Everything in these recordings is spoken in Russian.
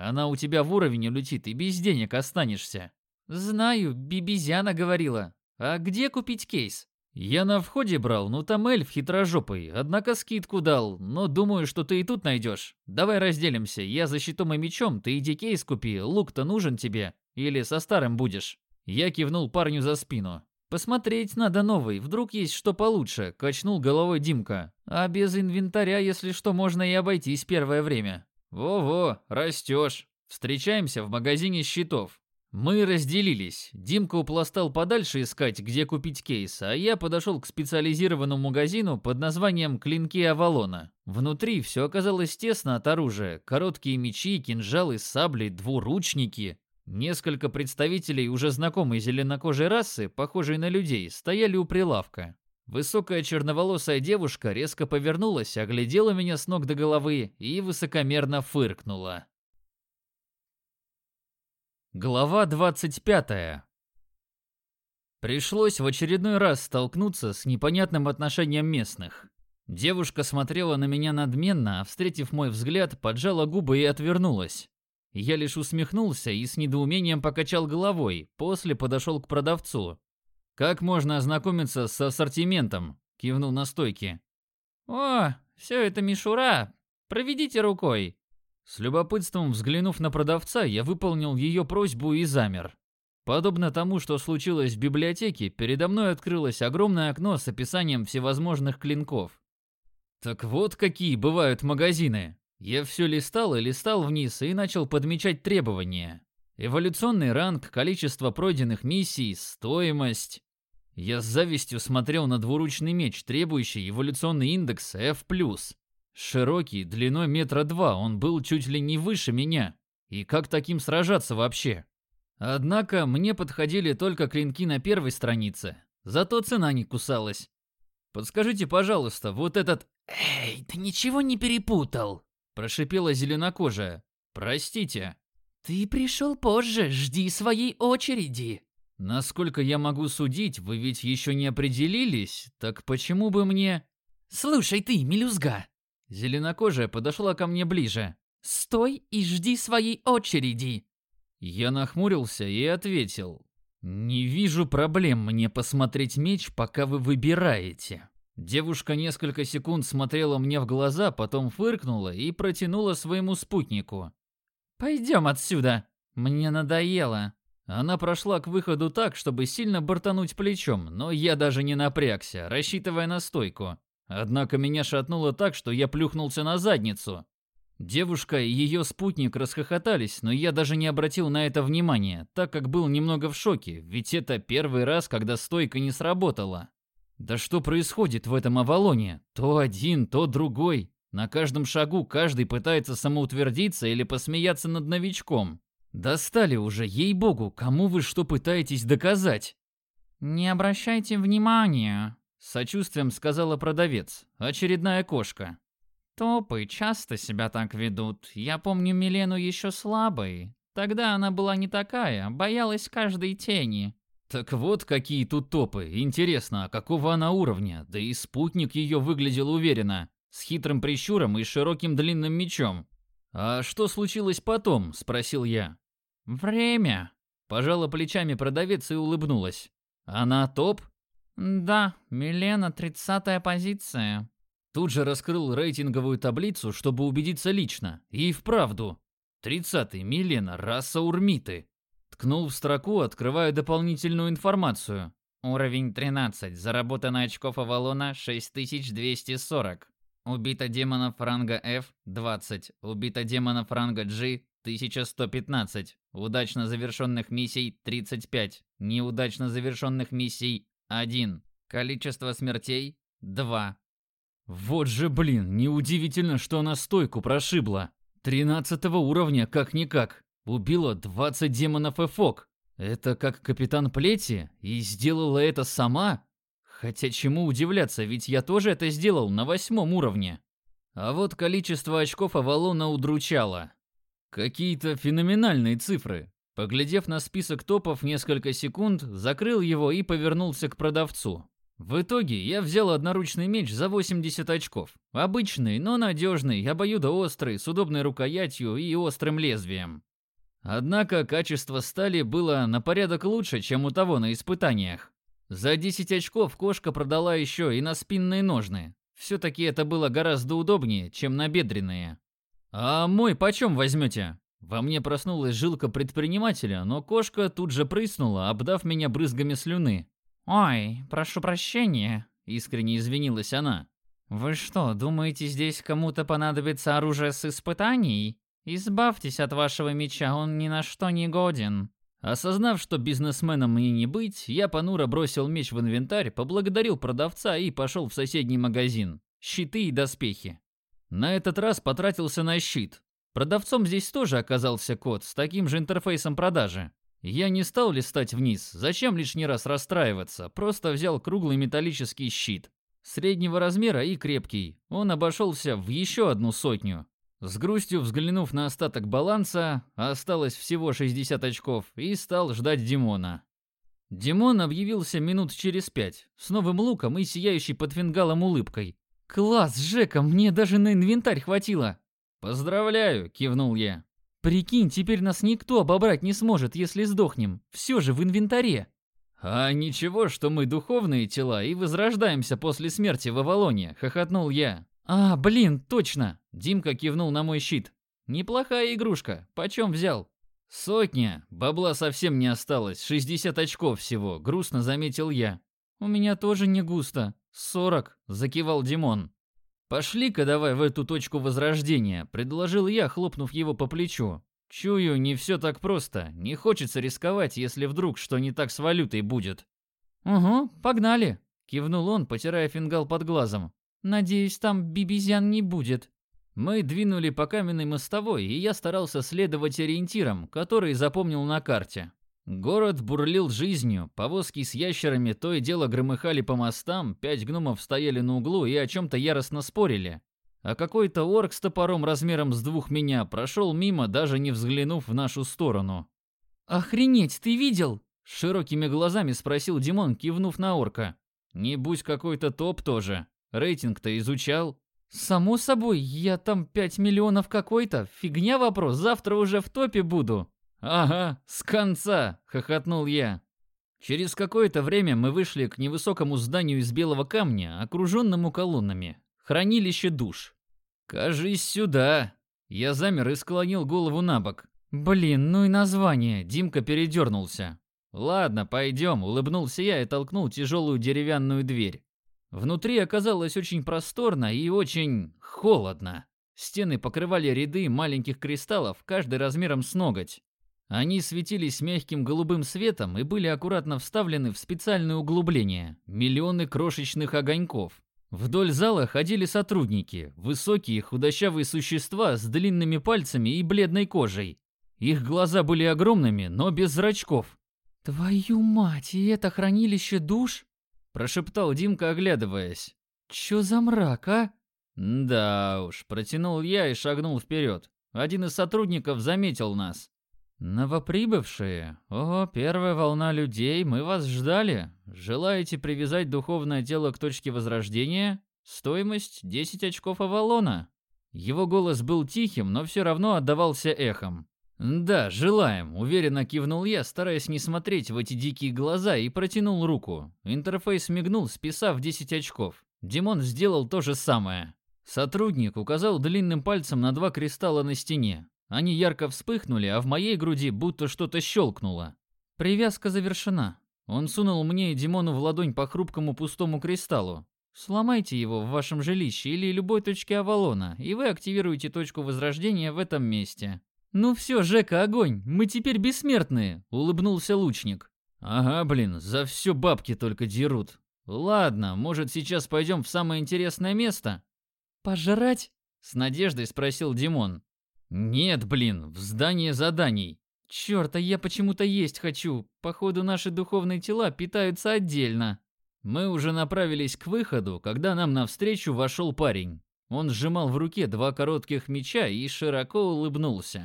Она у тебя в уровень улетит и без денег останешься. Знаю, Бибизяна говорила. А где купить кейс? Я на входе брал, ну там эльф хитрожопый, однако скидку дал, но думаю, что ты и тут найдешь. Давай разделимся, я за щитом и мечом, ты иди кейс купи, лук-то нужен тебе, или со старым будешь. Я кивнул парню за спину. Посмотреть надо новый, вдруг есть что получше, качнул головой Димка. А без инвентаря, если что, можно и обойтись первое время. Во-во, растешь. Встречаемся в магазине щитов. Мы разделились. Димка упластал подальше искать, где купить кейс, а я подошел к специализированному магазину под названием «Клинки Авалона». Внутри все оказалось тесно от оружия. Короткие мечи, кинжалы, сабли, двуручники. Несколько представителей уже знакомой зеленокожей расы, похожей на людей, стояли у прилавка. Высокая черноволосая девушка резко повернулась, оглядела меня с ног до головы и высокомерно фыркнула. Глава 25. Пришлось в очередной раз столкнуться с непонятным отношением местных. Девушка смотрела на меня надменно, а встретив мой взгляд, поджала губы и отвернулась. Я лишь усмехнулся и с недоумением покачал головой, после подошел к продавцу. «Как можно ознакомиться с ассортиментом?» – кивнул на стойке. О, все это мишура. Проведите рукой. С любопытством взглянув на продавца, я выполнил ее просьбу и замер. Подобно тому, что случилось в библиотеке, передо мной открылось огромное окно с описанием всевозможных клинков. Так вот какие бывают магазины. Я все листал и листал вниз и начал подмечать требования. Эволюционный ранг, количество пройденных миссий, стоимость. Я с завистью смотрел на двуручный меч, требующий эволюционный индекс F+. Широкий, длиной 1,2 м, он был чуть ли не выше меня. И как таким сражаться вообще? Однако мне подходили только клинки на первой странице. Зато цена не кусалась. Подскажите, пожалуйста, вот этот... Эй, ты ничего не перепутал? Прошипела зеленокожая. Простите. Ты пришел позже, жди своей очереди. Насколько я могу судить, вы ведь еще не определились, так почему бы мне... Слушай ты, мелюзга. Зеленокожая подошла ко мне ближе. Стой и жди своей очереди. Я нахмурился и ответил. Не вижу проблем мне посмотреть меч, пока вы выбираете. Девушка несколько секунд смотрела мне в глаза, потом фыркнула и протянула своему спутнику. Пойдем отсюда. Мне надоело. Она прошла к выходу так, чтобы сильно бортануть плечом, но я даже не напрягся, рассчитывая на стойку. Однако меня шатнуло так, что я плюхнулся на задницу. Девушка и ее спутник расхохотались, но я даже не обратил на это внимания, так как был немного в шоке, ведь это первый раз, когда стойка не сработала. Да что происходит в этом Авалоне? То один, то другой. На каждом шагу каждый пытается самоутвердиться или посмеяться над новичком. Достали уже, ей-богу, кому вы что пытаетесь доказать? Не обращайте внимания. С сочувствием сказала продавец, очередная кошка. Топы часто себя так ведут. Я помню Милену еще слабой. Тогда она была не такая, боялась каждой тени. Так вот какие тут топы. Интересно, а какого она уровня? Да и спутник ее выглядел уверенно, с хитрым прищуром и широким длинным мечом. А что случилось потом? Спросил я. Время. Пожала плечами продавец и улыбнулась. Она топ? Да, Милена 30-я позиция. Тут же раскрыл рейтинговую таблицу, чтобы убедиться лично. И вправду. 30-й, Милена, раса урмиты. Ткнул в строку, открывая дополнительную информацию. Уровень 13. Заработано очков Авалона 6240. Убито демонов ранга F 20. Убито демонов ранга G 1115. Удачно завершенных миссий 35. Неудачно завершенных миссий 1. Количество смертей 2. Вот же, блин, неудивительно, что она стойку прошибла. 13 уровня, как-никак. Убила 20 демонов Эфок. Это как капитан Плети? И сделала это сама? Хотя чему удивляться, ведь я тоже это сделал на 8 уровне. А вот количество очков Авалона удручало. Какие-то феноменальные цифры. Поглядев на список топов несколько секунд, закрыл его и повернулся к продавцу. В итоге я взял одноручный меч за 80 очков. Обычный, но надежный, обоюдоострый, с удобной рукоятью и острым лезвием. Однако качество стали было на порядок лучше, чем у того на испытаниях. За 10 очков кошка продала еще и наспинные ножны. Все-таки это было гораздо удобнее, чем набедренные. «А мой почем возьмете?» Во мне проснулась жилка предпринимателя, но кошка тут же прыснула, обдав меня брызгами слюны. «Ой, прошу прощения», — искренне извинилась она. «Вы что, думаете, здесь кому-то понадобится оружие с испытаний? Избавьтесь от вашего меча, он ни на что не годен». Осознав, что бизнесменом мне не быть, я понуро бросил меч в инвентарь, поблагодарил продавца и пошел в соседний магазин. Щиты и доспехи. На этот раз потратился на щит. Продавцом здесь тоже оказался кот с таким же интерфейсом продажи. Я не стал листать вниз, зачем лишний раз расстраиваться, просто взял круглый металлический щит. Среднего размера и крепкий, он обошелся в еще 100. С грустью взглянув на остаток баланса, осталось всего 60 очков, и стал ждать Димона. Димон объявился минут через 5, с новым луком и сияющей под фингалом улыбкой. «Класс, Жека, мне даже на инвентарь хватило!» «Поздравляю!» – кивнул я. «Прикинь, теперь нас никто обобрать не сможет, если сдохнем. Все же в инвентаре!» «А ничего, что мы духовные тела и возрождаемся после смерти в Авалоне!» – хохотнул я. «А, блин, точно!» – Димка кивнул на мой щит. «Неплохая игрушка. Почем взял?» 100. Бабла совсем не осталось. 60 очков всего», – грустно заметил я. «У меня тоже не густо. 40», – закивал Димон. «Пошли-ка давай в эту точку возрождения», – предложил я, хлопнув его по плечу. «Чую, не все так просто. Не хочется рисковать, если вдруг что не так с валютой будет». «Угу, погнали», – кивнул он, потирая фингал под глазом. «Надеюсь, там бибизян не будет». Мы двинули по каменной мостовой, и я старался следовать ориентирам, которые запомнил на карте. Город бурлил жизнью, повозки с ящерами то и дело громыхали по мостам, 5 гномов стояли на углу и о чем-то яростно спорили. А какой-то орк с топором размером с 2 меня прошел мимо, даже не взглянув в нашу сторону. «Охренеть, ты видел?» – широкими глазами спросил Димон, кивнув на орка. «Не будь какой-то топ тоже. Рейтинг-то изучал?» «Само собой, я там 5 миллионов какой-то. Фигня вопрос, завтра уже в топе буду». «Ага, с конца!» – хохотнул я. Через какое-то время мы вышли к невысокому зданию из белого камня, окруженному колоннами. Хранилище душ. «Кажись, сюда!» Я замер и склонил голову на бок. «Блин, ну и название!» – Димка передернулся. «Ладно, пойдем», – улыбнулся я и толкнул тяжелую деревянную дверь. Внутри оказалось очень просторно и очень холодно. Стены покрывали ряды маленьких кристаллов, каждый размером с ноготь. Они светились мягким голубым светом и были аккуратно вставлены в специальные углубления, миллионы крошечных огоньков. Вдоль зала ходили сотрудники, высокие худощавые существа с длинными пальцами и бледной кожей. Их глаза были огромными, но без зрачков. «Твою мать, и это хранилище душ?» – прошептал Димка, оглядываясь. «Чё за мрак, а?» «Да уж», – протянул я и шагнул вперед. Один из сотрудников заметил нас. «Новоприбывшие? О, первая волна людей, мы вас ждали. Желаете привязать духовное тело к точке возрождения? Стоимость 10 очков Авалона». Его голос был тихим, но все равно отдавался эхом. «Да, желаем», – уверенно кивнул я, стараясь не смотреть в эти дикие глаза, и протянул руку. Интерфейс мигнул, списав 10 очков. Димон сделал то же самое. Сотрудник указал длинным пальцем на 2 кристалла на стене. Они ярко вспыхнули, а в моей груди будто что-то щелкнуло. «Привязка завершена». Он сунул мне и Димону в ладонь по хрупкому пустому кристаллу. «Сломайте его в вашем жилище или любой точке Авалона, и вы активируете точку возрождения в этом месте». «Ну все, Жека, огонь, мы теперь бессмертные», — улыбнулся лучник. «Ага, блин, за все бабки только дерут. Ладно, может, сейчас пойдем в самое интересное место?» «Пожрать?» — с надеждой спросил Димон. «Нет, блин, в здание заданий». «Чёрт, а я почему-то есть хочу. Походу, наши духовные тела питаются отдельно». Мы уже направились к выходу, когда нам навстречу вошел парень. Он сжимал в руке 2 коротких меча и широко улыбнулся.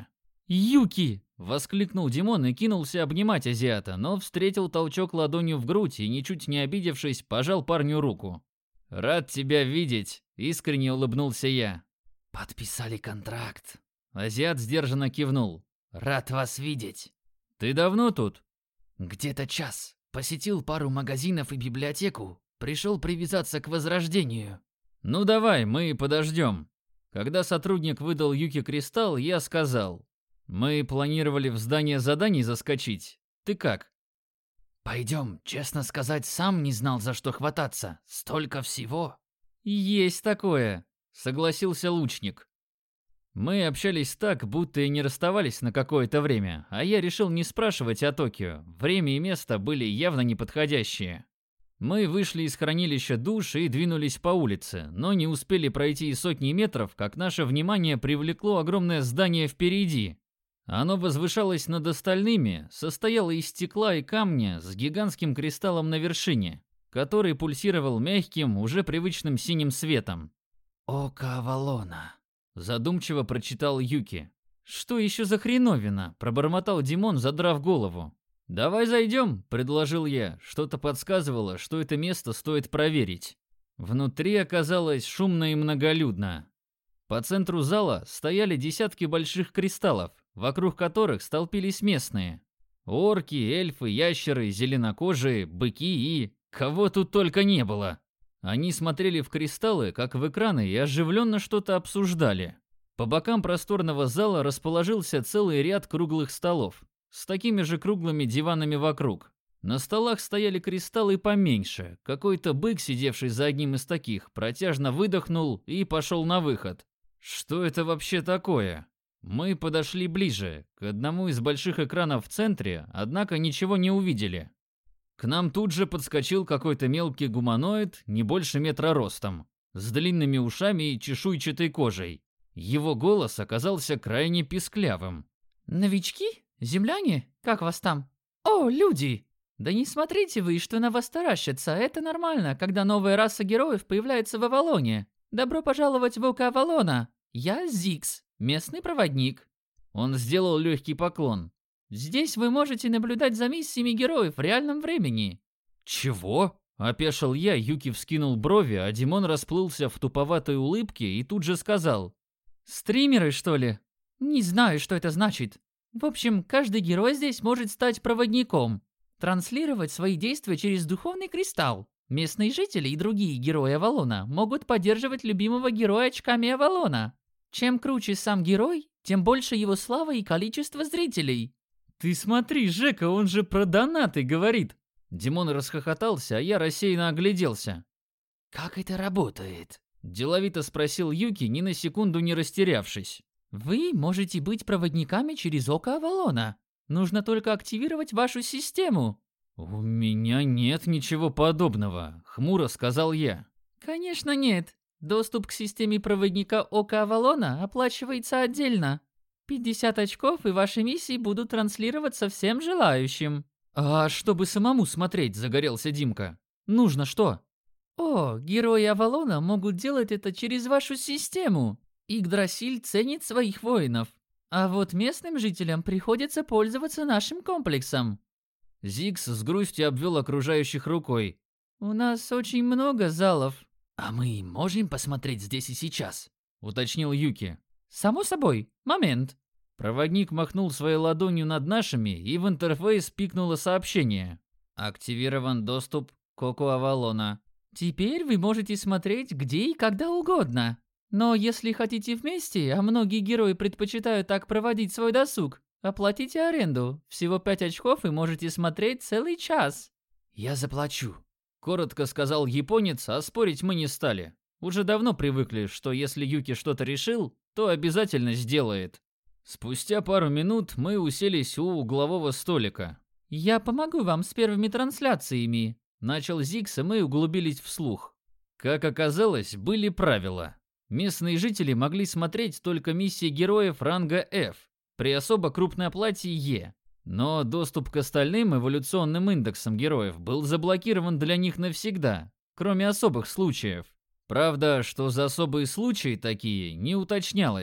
«Юки!» – воскликнул Димон и кинулся обнимать азиата, но встретил толчок ладонью в грудь и, ничуть не обидевшись, пожал парню руку. «Рад тебя видеть!» – искренне улыбнулся я. «Подписали контракт». Азиат сдержанно кивнул. «Рад вас видеть». «Ты давно тут?» «Где-то час. Посетил пару магазинов и библиотеку. Пришел привязаться к Возрождению». «Ну давай, мы подождем». Когда сотрудник выдал Юки кристалл, я сказал: «Мы планировали в здание заданий заскочить. Ты как?» «Пойдем, честно сказать, сам не знал, за что хвататься. Столько всего». «Есть такое», — согласился лучник. Мы общались так, будто и не расставались на какое-то время, а я решил не спрашивать о Токио. Время и место были явно неподходящие. Мы вышли из хранилища душ и двинулись по улице, но не успели пройти и сотни метров, как наше внимание привлекло огромное здание впереди. Оно возвышалось над остальными, состояло из стекла и камня с гигантским кристаллом на вершине, который пульсировал мягким, уже привычным синим светом. «Око Авалона», — задумчиво прочитал Юки. «Что еще за хреновина?» — пробормотал Димон, задрав голову. «Давай зайдем», — предложил я. Что-то подсказывало, что это место стоит проверить. Внутри оказалось шумно и многолюдно. По центру зала стояли десятки больших кристаллов, вокруг которых столпились местные. Орки, эльфы, ящеры, зеленокожие, быки и... кого тут только не было. Они смотрели в кристаллы, как в экраны, и оживленно что-то обсуждали. По бокам просторного зала расположился целый ряд круглых столов, с такими же круглыми диванами вокруг. На столах стояли кристаллы поменьше. Какой-то бык, сидевший за одним из таких, протяжно выдохнул и пошел на выход. Что это вообще такое? Мы подошли ближе, к одному из больших экранов в центре, однако ничего не увидели. К нам тут же подскочил какой-то мелкий гуманоид, не больше метра ростом, с длинными ушами и чешуйчатой кожей. Его голос оказался крайне писклявым. «Новички? Земляне? Как вас там? О, люди! Да не смотрите вы, что на вас таращатся, это нормально, когда новая раса героев появляется в Авалоне. Добро пожаловать в Око Авалона. Я Зикс, местный проводник». Он сделал легкий поклон. «Здесь вы можете наблюдать за миссиями героев в реальном времени». «Чего?» – опешил я, Юки вскинул брови, а Димон расплылся в туповатой улыбке и тут же сказал: «Стримеры, что ли?» «Не знаю, что это значит. В общем, каждый герой здесь может стать проводником, транслировать свои действия через духовный кристалл. Местные жители и другие герои Авалона могут поддерживать любимого героя очками Авалона. Чем круче сам герой, тем больше его слава и количество зрителей». «Ты смотри, Жека, он же про донаты говорит!» Димон расхохотался, а я рассеянно огляделся. «Как это работает?» – деловито спросил Юки, ни на секунду не растерявшись. «Вы можете быть проводниками через Око Авалона. Нужно только активировать вашу систему». «У меня нет ничего подобного», – хмуро сказал я. «Конечно нет. Доступ к системе проводника Ока Авалона оплачивается отдельно. 50 очков, и ваши миссии будут транслироваться всем желающим». «А чтобы самому смотреть», – загорелся Димка. «Нужно что?» «О, герои Авалона могут делать это через вашу систему. Игдрасиль ценит своих воинов. А вот местным жителям приходится пользоваться нашим комплексом». Зикс с грустью обвел окружающих рукой. «У нас очень много залов». «А мы можем посмотреть здесь и сейчас?» – уточнил Юки. «Само собой. Момент». Проводник махнул своей ладонью над нашими, и в интерфейс пикнуло сообщение. «Активирован доступ к Оку Авалона». «Теперь вы можете смотреть где и когда угодно. Но если хотите вместе, а многие герои предпочитают так проводить свой досуг, оплатите аренду. Всего 5 очков и можете смотреть целый час». «Я заплачу», – коротко сказал японец, а спорить мы не стали. Уже давно привыкли, что если Юки что-то решил, то обязательно сделает. Спустя пару минут мы уселись у углового столика. «Я помогу вам с первыми трансляциями», – начал Зикс, и мы углубились вслух. Как оказалось, были правила. Местные жители могли смотреть только миссии героев ранга F при особо крупной оплате E. Но доступ к остальным эволюционным индексам героев был заблокирован для них навсегда, кроме особых случаев. Правда, что за особые случаи такие, не уточнялось.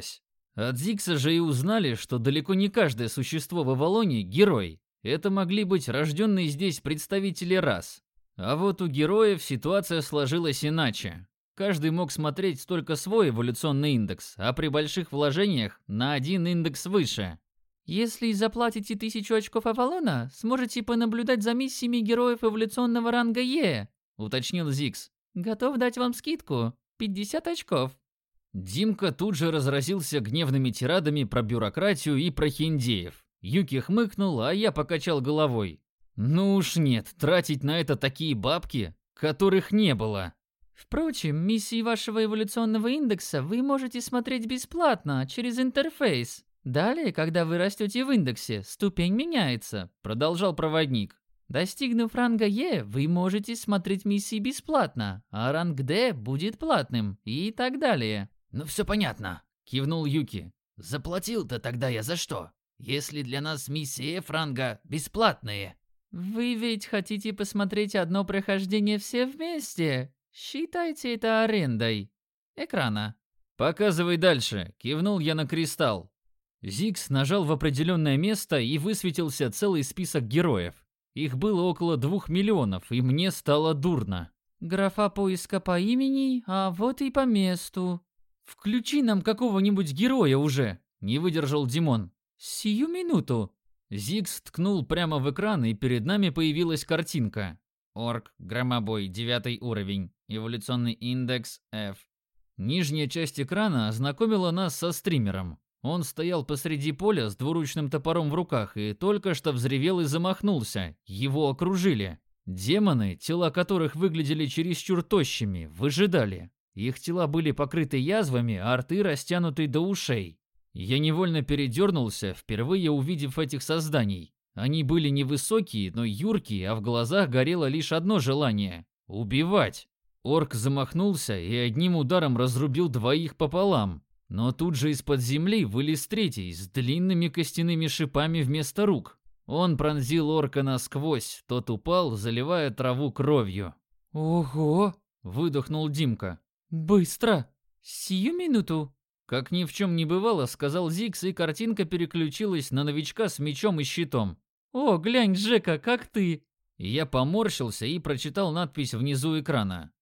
От Зигса же и узнали, что далеко не каждое существо в Авалоне – герой. Это могли быть рожденные здесь представители рас. А вот у героев ситуация сложилась иначе. Каждый мог смотреть только свой эволюционный индекс, а при больших вложениях на один индекс выше. Если заплатите 1000 очков Авалона, сможете понаблюдать за миссиями героев эволюционного ранга Е, Уточнил Зигс. Готов дать вам скидку 50 очков. Димка тут же разразился гневными тирадами про бюрократию и про хиндеев. Юки хмыкнул, а я покачал головой. Ну уж нет, тратить на это такие бабки, которых не было. Впрочем, миссии вашего эволюционного индекса вы можете смотреть бесплатно через интерфейс. Далее, когда вы растете в индексе, ступень меняется, продолжал проводник. Достигнув ранга Е, вы можете смотреть миссии бесплатно, а ранг Д будет платным и так далее. Ну все понятно, кивнул Юки. Заплатил-то тогда я за что? Если для нас миссии F-ранга бесплатные. Вы ведь хотите посмотреть одно прохождение все вместе? Считайте это арендой экрана. Показывай дальше, кивнул я на кристалл. Зигс нажал в определенное место и высветился целый список героев. Их было около 2 миллионов, и мне стало дурно. Графа поиска по имени, а вот и по месту. Включи нам какого-нибудь героя уже, не выдержал Димон. Сию минуту. Зигс ткнул прямо в экран, и перед нами появилась картинка. Орк, громобой, 9 уровень, эволюционный индекс F. Нижняя часть экрана ознакомила нас со стримером. Он стоял посреди поля с двуручным топором в руках и только что взревел и замахнулся. Его окружили. Демоны, тела которых выглядели чересчур тощими, выжидали. Их тела были покрыты язвами, а рты растянуты до ушей. Я невольно передернулся, впервые увидев этих созданий. Они были невысокие, но юркие, а в глазах горело лишь одно желание – убивать. Орк замахнулся и одним ударом разрубил двоих пополам. Но тут же из-под земли вылез третий с длинными костяными шипами вместо рук. Он пронзил орка насквозь, тот упал, заливая траву кровью. Ого! Выдохнул Димка. Быстро! Сию минуту! Как ни в чем не бывало, сказал Зигс, и картинка переключилась на новичка с мечом и щитом. О, глянь, Жека, как ты! Я поморщился и прочитал надпись внизу экрана.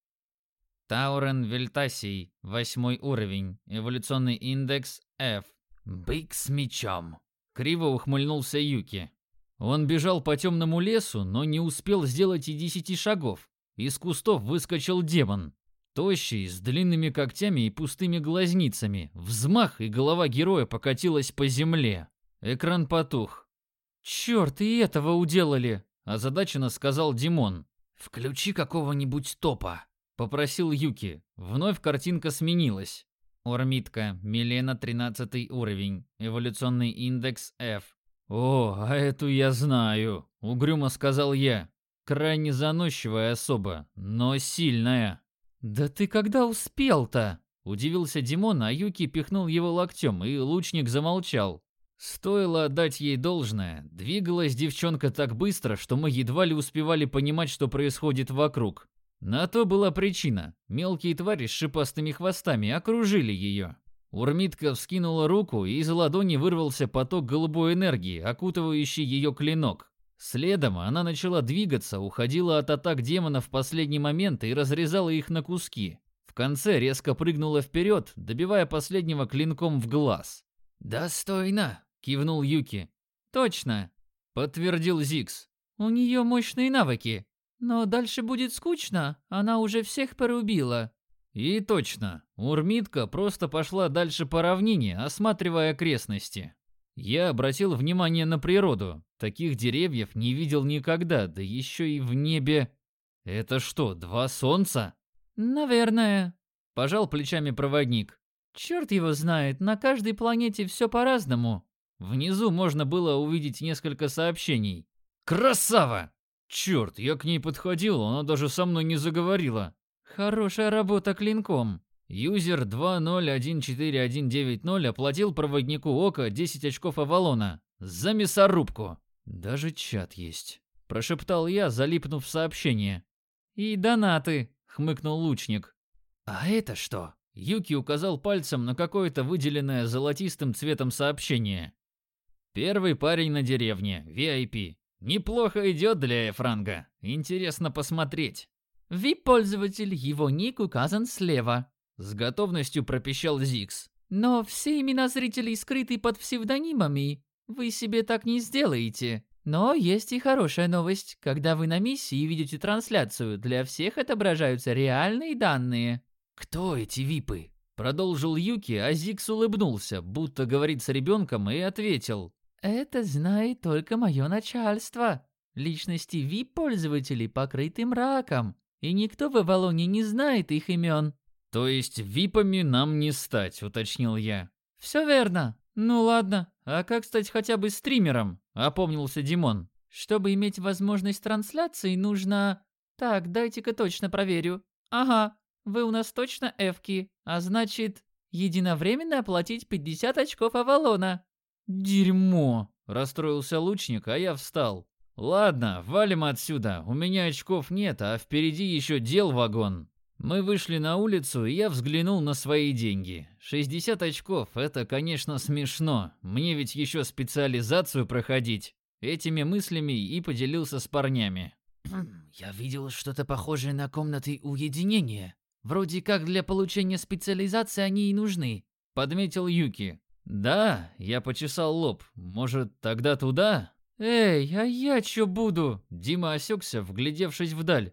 Таурен Вельтасий, 8 уровень, эволюционный индекс F. Бык с мечом. Криво ухмыльнулся Юки. Он бежал по темному лесу, но не успел сделать и 10 шагов. Из кустов выскочил демон. Тощий, с длинными когтями и пустыми глазницами. Взмах, и голова героя покатилась по земле. Экран потух. «Черт, и этого уделали!» – озадаченно сказал Димон. «Включи какого-нибудь топа», – попросил Юки. Вновь картинка сменилась. Ормитка, Милена, 13 уровень, эволюционный индекс F. «О, а эту я знаю», – угрюмо сказал я. «Крайне заносчивая особа, но сильная». «Да ты когда успел-то?» – удивился Димон, а Юки пихнул его локтем, и лучник замолчал. Стоило отдать ей должное. Двигалась девчонка так быстро, что мы едва ли успевали понимать, что происходит вокруг. На то была причина. Мелкие твари с шипастыми хвостами окружили ее. Урмитка вскинула руку, и из ладони вырвался поток голубой энергии, окутывающий ее клинок. Следом она начала двигаться, уходила от атак демона в последний момент и разрезала их на куски. В конце резко прыгнула вперед, добивая последнего клинком в глаз. «Достойно!» – кивнул Юки. «Точно!» – подтвердил Зигс. «У нее мощные навыки. Но дальше будет скучно, она уже всех порубила». И точно, Урмитка просто пошла дальше по равнине, осматривая окрестности. Я обратил внимание на природу. Таких деревьев не видел никогда, да еще и в небе. Это что, 2 солнца? «Наверное», – пожал плечами проводник. «Черт его знает, на каждой планете все по-разному». Внизу можно было увидеть несколько сообщений. «Красава! Черт, я к ней подходил, она даже со мной не заговорила». «Хорошая работа клинком». Юзер 20141190 оплатил проводнику Ока 10 очков Авалона за мясорубку. Даже чат есть, прошептал я, залипнув в сообщение. «И донаты», хмыкнул лучник. «А это что?» Юки указал пальцем на какое-то выделенное золотистым цветом сообщение. Первый парень на деревне, VIP. Неплохо идет для Франга. Интересно посмотреть. VIP-пользователь, его ник указан слева. С готовностью пропищал Зикс. Но все имена зрителей скрыты под псевдонимами. Вы себе так не сделаете. Но есть и хорошая новость. Когда вы на миссии и видите трансляцию, для всех отображаются реальные данные. «Кто эти випы?» Продолжил Юки, а Зикс улыбнулся, будто говорит с ребенком, и ответил. Это знает только мое начальство. Личности VIP-пользователей покрыты мраком, и никто в Авалоне не знает их имен. То есть випами нам не стать, уточнил я. Все верно. Ну ладно, а как стать хотя бы стримером? Опомнился Димон. Чтобы иметь возможность трансляции, нужно... Так, дайте-ка точно проверю. Ага, вы у нас точно эвки, а значит, единовременно оплатить 50 очков Авалона. Дерьмо, расстроился лучник, а я встал. Ладно, валим отсюда, у меня очков нет, а впереди еще дел вагон. Мы вышли на улицу, и я взглянул на свои деньги. 60 очков – это, конечно, смешно. Мне ведь еще специализацию проходить. Этими мыслями и поделился с парнями. Я видел что-то похожее на комнаты уединения. Вроде как для получения специализации они и нужны. Подметил Юки. Да, я почесал лоб. Может, тогда туда? Эй, а я чё буду? Дима осекся, вглядевшись вдаль.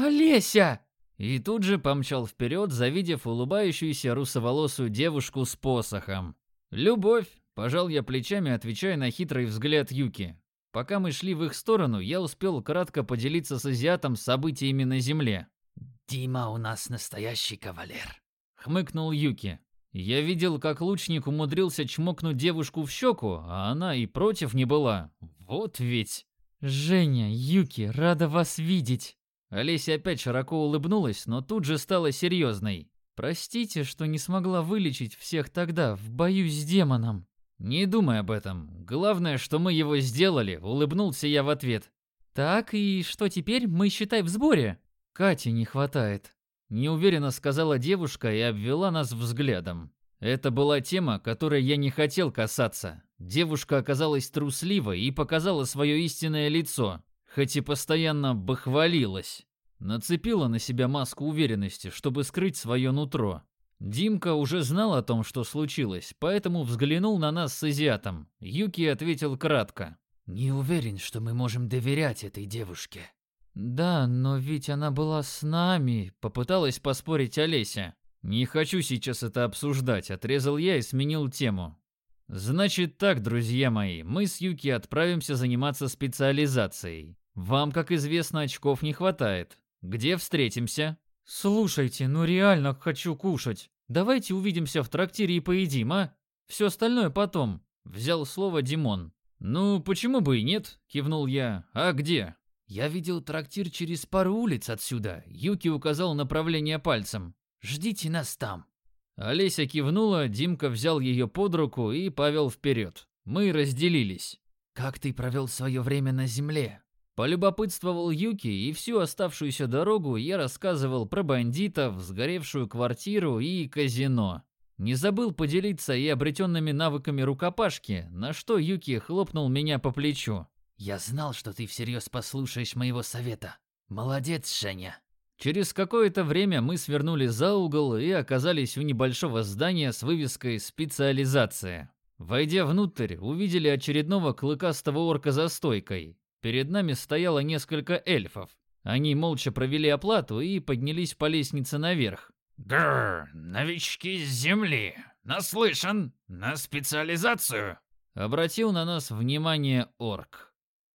Олеся! И тут же помчал вперед, завидев улыбающуюся русоволосую девушку с посохом. «Любовь!» – пожал я плечами, отвечая на хитрый взгляд Юки. Пока мы шли в их сторону, я успел кратко поделиться с азиатом событиями на земле. «Дима у нас настоящий кавалер», – хмыкнул Юки. Я видел, как лучник умудрился чмокнуть девушку в щеку, а она и против не была. Вот ведь. «Женя, Юки, рада вас видеть». Олеся опять широко улыбнулась, но тут же стала серьезной. «Простите, что не смогла вылечить всех тогда, в бою с демоном». «Не думай об этом. Главное, что мы его сделали», — улыбнулся я в ответ. «Так, и что теперь? Мы, считай, в сборе?» «Кати не хватает», — неуверенно сказала девушка и обвела нас взглядом. Это была тема, которой я не хотел касаться. Девушка оказалась трусливой и показала свое истинное лицо. Хоть и постоянно бахвалилась. Нацепила на себя маску уверенности, чтобы скрыть свое нутро. Димка уже знал о том, что случилось, поэтому взглянул на нас с азиатом. Юки ответил кратко. «Не уверен, что мы можем доверять этой девушке». «Да, но ведь она была с нами», — попыталась поспорить Олеся. «Не хочу сейчас это обсуждать», — отрезал я и сменил тему. «Значит так, друзья мои, мы с Юки отправимся заниматься специализацией. Вам, как известно, очков не хватает. Где встретимся?» «Слушайте, ну реально хочу кушать. Давайте увидимся в трактире и поедим, а? Все остальное потом», — взял слово Димон. «Ну, почему бы и нет?» — кивнул я. «А где?» «Я видел трактир через пару улиц отсюда», — Юки указал направление пальцем. «Ждите нас там». Олеся кивнула, Димка взял ее под руку и повел вперед. Мы разделились. «Как ты провел свое время на земле?» Полюбопытствовал Юки, и всю оставшуюся дорогу я рассказывал про бандитов, сгоревшую квартиру и казино. Не забыл поделиться и обретенными навыками рукопашки, на что Юки хлопнул меня по плечу. «Я знал, что ты всерьез послушаешь моего совета. Молодец, Женя». Через какое-то время мы свернули за угол и оказались у небольшого здания с вывеской «Специализация». Войдя внутрь, увидели очередного клыкастого орка за стойкой. Перед нами стояло несколько эльфов. Они молча провели оплату и поднялись по лестнице наверх. «Грррр, новички с земли. Наслышан. На специализацию?» Обратил на нас внимание орк.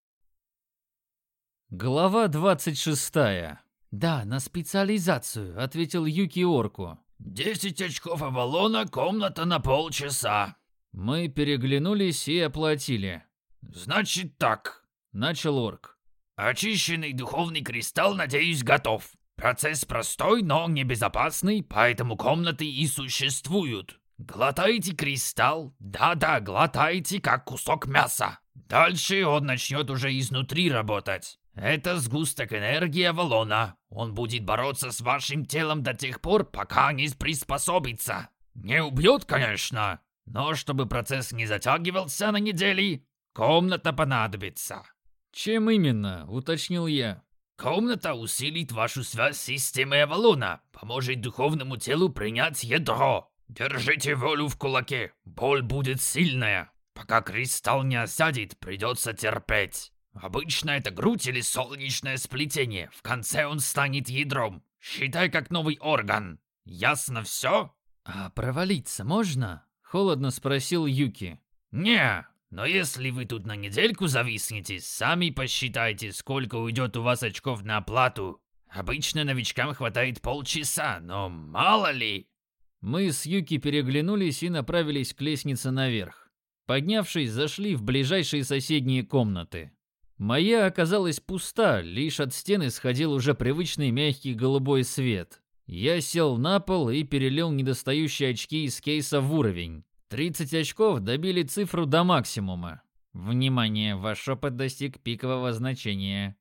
Глава 26. «Да, на специализацию», — ответил Юки орку. 10 очков Авалона, комната на полчаса. Мы переглянулись и оплатили. «Значит так», — начал орк. «Очищенный духовный кристалл, надеюсь, готов. Процесс простой, но небезопасный, поэтому комнаты и существуют. Глотайте кристалл, да-да, глотайте, как кусок мяса. Дальше он начнет уже изнутри работать. Это сгусток энергии Авалона. Он будет бороться с вашим телом до тех пор, пока не приспособится. Не убьет, конечно, но чтобы процесс не затягивался на недели, комната понадобится. Чем именно, уточнил я. Комната усилит вашу связь с системой Авалона, поможет духовному телу принять ядро. Держите волю в кулаке, боль будет сильная. Пока кристалл не осядет, придется терпеть. Обычно это грудь или солнечное сплетение, в конце он станет ядром. Считай как новый орган. Ясно все? А провалиться можно? Холодно спросил Юки. Не, но если вы тут на недельку зависнете, сами посчитайте, сколько уйдет у вас очков на оплату. Обычно новичкам хватает полчаса, но мало ли. Мы с Юки переглянулись и направились к лестнице наверх. Поднявшись, зашли в ближайшие соседние комнаты. Моя оказалась пуста, лишь от стен исходил уже привычный мягкий голубой свет. Я сел на пол и перелил недостающие очки из кейса в уровень. 30 очков добили цифру до максимума. Внимание, ваш опыт достиг пикового значения.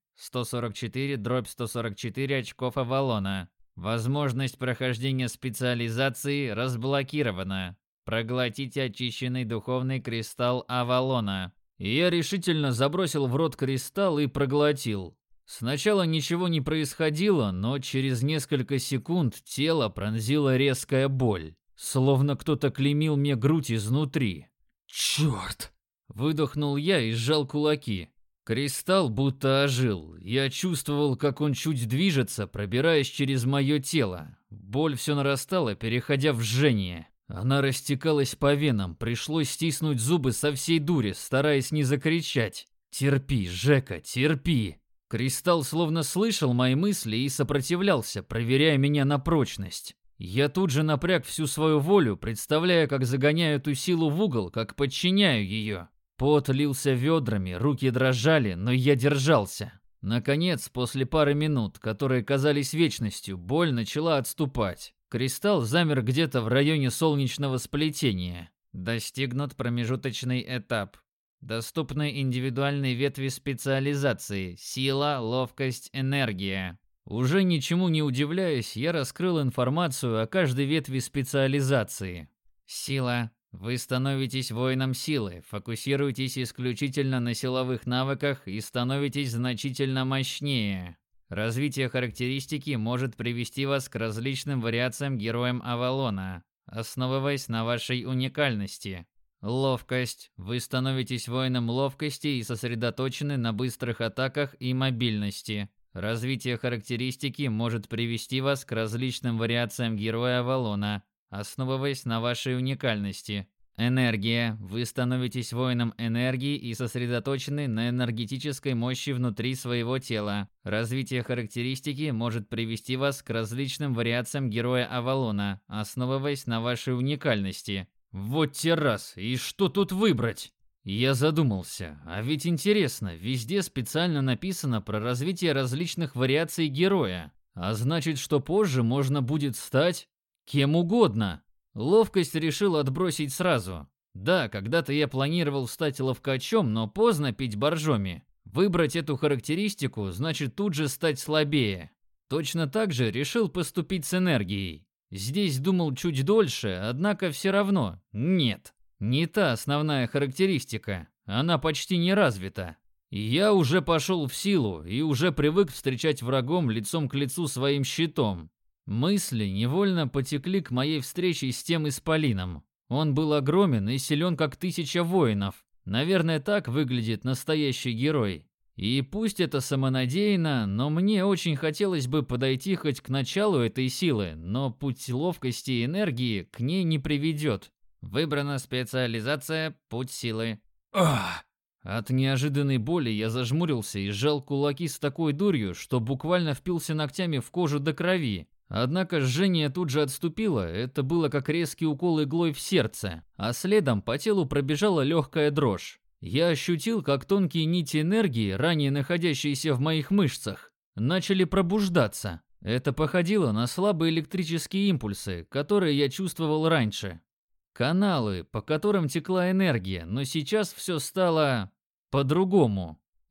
144/144 очков Авалона. Возможность прохождения специализации разблокирована. Проглотите очищенный духовный кристалл Авалона. Я решительно забросил в рот кристалл и проглотил. Сначала ничего не происходило, но через несколько секунд тело пронзила резкая боль. Словно кто-то клеймил мне грудь изнутри. «Черт!» – выдохнул я и сжал кулаки. Кристалл будто ожил. Я чувствовал, как он чуть движется, пробираясь через мое тело. Боль все нарастала, переходя в жжение. Она растекалась по венам, пришлось стиснуть зубы со всей дури, стараясь не закричать. «Терпи, Жека, терпи!» Кристалл словно слышал мои мысли и сопротивлялся, проверяя меня на прочность. Я тут же напряг всю свою волю, представляя, как загоняю эту силу в угол, как подчиняю ее. Пот лился ведрами, руки дрожали, но я держался. Наконец, после пары минут, которые казались вечностью, боль начала отступать. Кристалл замер где-то в районе солнечного сплетения. Достигнут промежуточный этап. Доступны индивидуальные ветви специализации: сила, ловкость, энергия. Уже ничему не удивляясь, я раскрыл информацию о каждой ветви специализации. Сила. Вы становитесь воином силы, фокусируйтесь исключительно на силовых навыках и становитесь значительно мощнее. Развитие характеристики может привести вас к различным вариациям героям Авалона, основываясь на вашей уникальности. Ловкость. Вы становитесь воином ловкости и сосредоточены на быстрых атаках и мобильности. Развитие характеристики может привести вас к различным вариациям героя Авалона, основываясь на вашей уникальности. Энергия. Вы становитесь воином энергии и сосредоточены на энергетической мощи внутри своего тела. Развитие характеристики может привести вас к различным вариациям героя Авалона, основываясь на вашей уникальности. Вот те раз, и что тут выбрать? Я задумался, а ведь интересно, везде специально написано про развитие различных вариаций героя. А значит, что позже можно будет стать кем угодно. Ловкость решил отбросить сразу. Да, когда-то я планировал стать ловкачом, но поздно пить боржоми. Выбрать эту характеристику значит тут же стать слабее. Точно так же решил поступить с энергией. Здесь думал чуть дольше, однако все равно нет. Не та основная характеристика, она почти не развита. Я уже пошел в силу и уже привык встречать врагом лицом к лицу своим щитом. Мысли невольно потекли к моей встрече с тем исполином. Он был огромен и силен, как 1000 воинов. Наверное, так выглядит настоящий герой. И пусть это самонадеянно, но мне очень хотелось бы подойти хоть к началу этой силы, но путь ловкости и энергии к ней не приведет. Выбрана специализация «Путь силы». Ах! От неожиданной боли я зажмурился и сжал кулаки с такой дурью, что буквально впился ногтями в кожу до крови. Однако жжение тут же отступило, это было как резкий укол иглой в сердце, а следом по телу пробежала легкая дрожь. Я ощутил, как тонкие нити энергии, ранее находящиеся в моих мышцах, начали пробуждаться. Это походило на слабые электрические импульсы, которые я чувствовал раньше. Каналы, по которым текла энергия, но сейчас все стало по-другому.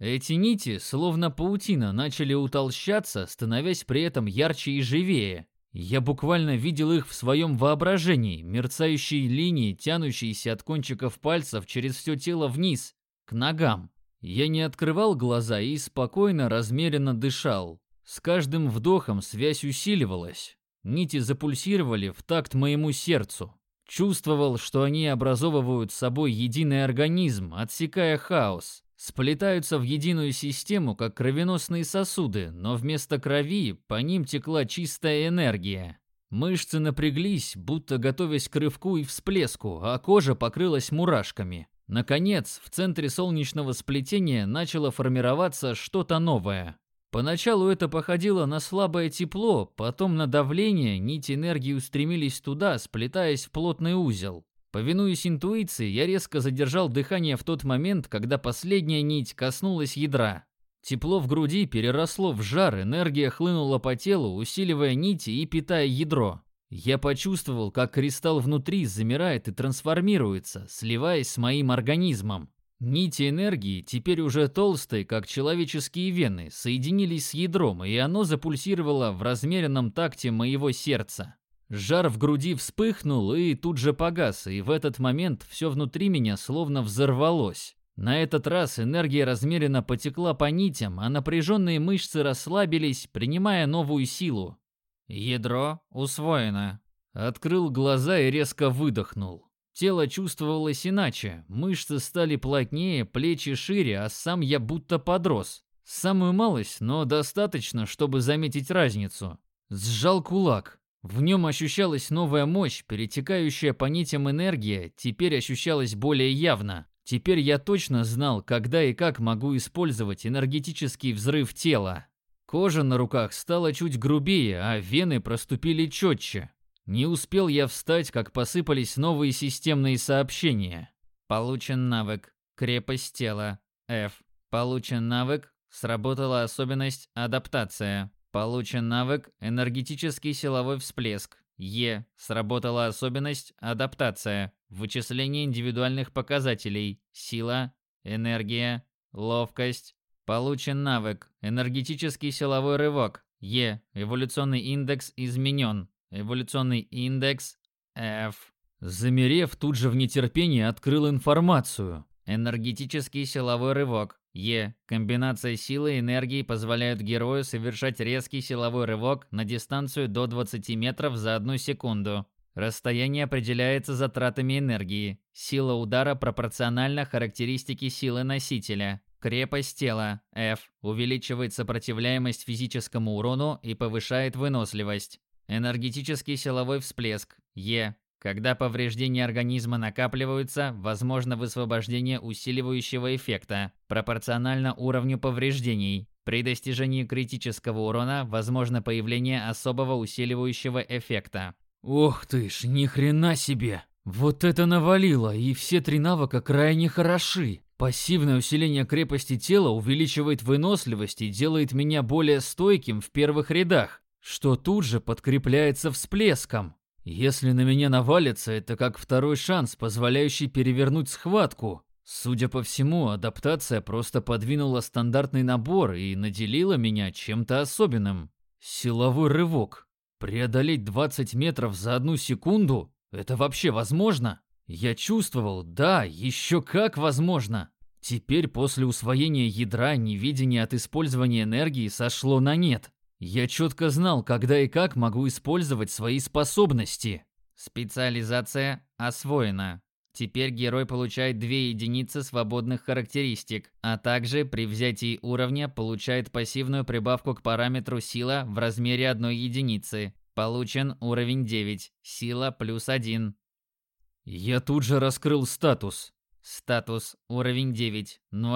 Эти нити, словно паутина, начали утолщаться, становясь при этом ярче и живее. Я буквально видел их в своем воображении, мерцающие линии, тянущиеся от кончиков пальцев через все тело вниз, к ногам. Я не открывал глаза и спокойно, размеренно дышал. С каждым вдохом связь усиливалась. Нити запульсировали в такт моему сердцу. Чувствовал, что они образовывают собой единый организм, отсекая хаос. Сплетаются в единую систему, как кровеносные сосуды, но вместо крови по ним текла чистая энергия. Мышцы напряглись, будто готовясь к рывку и всплеску, а кожа покрылась мурашками. Наконец, в центре солнечного сплетения начало формироваться что-то новое. Поначалу это походило на слабое тепло, потом на давление, нити энергии устремились туда, сплетаясь в плотный узел. Повинуясь интуиции, я резко задержал дыхание в тот момент, когда последняя нить коснулась ядра. Тепло в груди переросло в жар, энергия хлынула по телу, усиливая нити и питая ядро. Я почувствовал, как кристалл внутри замирает и трансформируется, сливаясь с моим организмом. Нити энергии, теперь уже толстые, как человеческие вены, соединились с ядром, и оно запульсировало в размеренном такте моего сердца. Жар в груди вспыхнул и тут же погас, и в этот момент все внутри меня словно взорвалось. На этот раз энергия размеренно потекла по нитям, а напряженные мышцы расслабились, принимая новую силу. Ядро усвоено. Открыл глаза и резко выдохнул. Тело чувствовалось иначе, мышцы стали плотнее, плечи шире, а сам я будто подрос. Самую малость, но достаточно, чтобы заметить разницу. Сжал кулак. В нем ощущалась новая мощь, перетекающая по нитям энергия, теперь ощущалась более явно. Теперь я точно знал, когда и как могу использовать энергетический взрыв тела. Кожа на руках стала чуть грубее, а вены проступили четче. Не успел я встать, как посыпались новые системные сообщения. Получен навык «Крепость тела» F. Получен навык «Сработала особенность адаптация». Получен навык «Энергетический силовой всплеск». Е. Сработала особенность «Адаптация». Вычисление индивидуальных показателей. Сила, энергия, ловкость. Получен навык «Энергетический силовой рывок». Е. Эволюционный индекс изменен. Эволюционный индекс F. Замерев, тут же в нетерпении открыл информацию. Энергетический силовой рывок. Е. Комбинация силы и энергии позволяет герою совершать резкий силовой рывок на дистанцию до 20 метров за 1 секунду. Расстояние определяется затратами энергии. Сила удара пропорциональна характеристике силы носителя. Крепость тела F. Увеличивает сопротивляемость физическому урону и повышает выносливость. Энергетический силовой всплеск Е. Когда повреждения организма накапливаются, возможно высвобождение усиливающего эффекта, пропорционально уровню повреждений. При достижении критического урона возможно появление особого усиливающего эффекта. Ох ты ж, ни хрена себе! Вот это навалило, и все 3 навыка крайне хороши. Пассивное усиление крепости тела увеличивает выносливость и делает меня более стойким в первых рядах, что тут же подкрепляется всплеском. Если на меня навалится, это как второй шанс, позволяющий перевернуть схватку. Судя по всему, адаптация просто подвинула стандартный набор и наделила меня чем-то особенным. Силовой рывок. Преодолеть 20 метров за 1 секунду? Это вообще возможно? Я чувствовал, да, еще как возможно. Теперь после усвоения ядра неведение от использования энергии сошло на нет. Я четко знал, когда и как могу использовать свои способности. Специализация освоена. Теперь герой получает 2 единицы свободных характеристик, а также при взятии уровня получает пассивную прибавку к параметру сила в размере 1 единицы. Получен уровень 9, сила +1. Я тут же раскрыл статус. Статус уровень 9,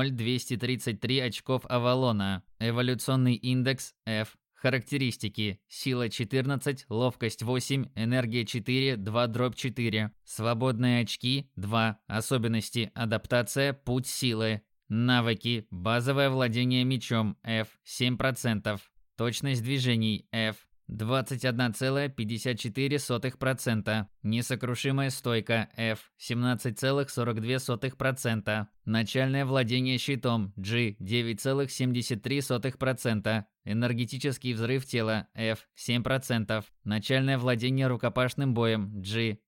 0,233 очков Авалона. Эволюционный индекс F. Характеристики. Сила 14, ловкость 8, энергия 4, 2/4. Свободные очки 2. Особенности. Адаптация, путь силы. Навыки. Базовое владение мечом F 7%. Точность движений F 21,54%. Несокрушимая стойка F 17,42%. Начальное владение щитом G 9,73%. Энергетический взрыв тела F 7%. Начальное владение рукопашным боем G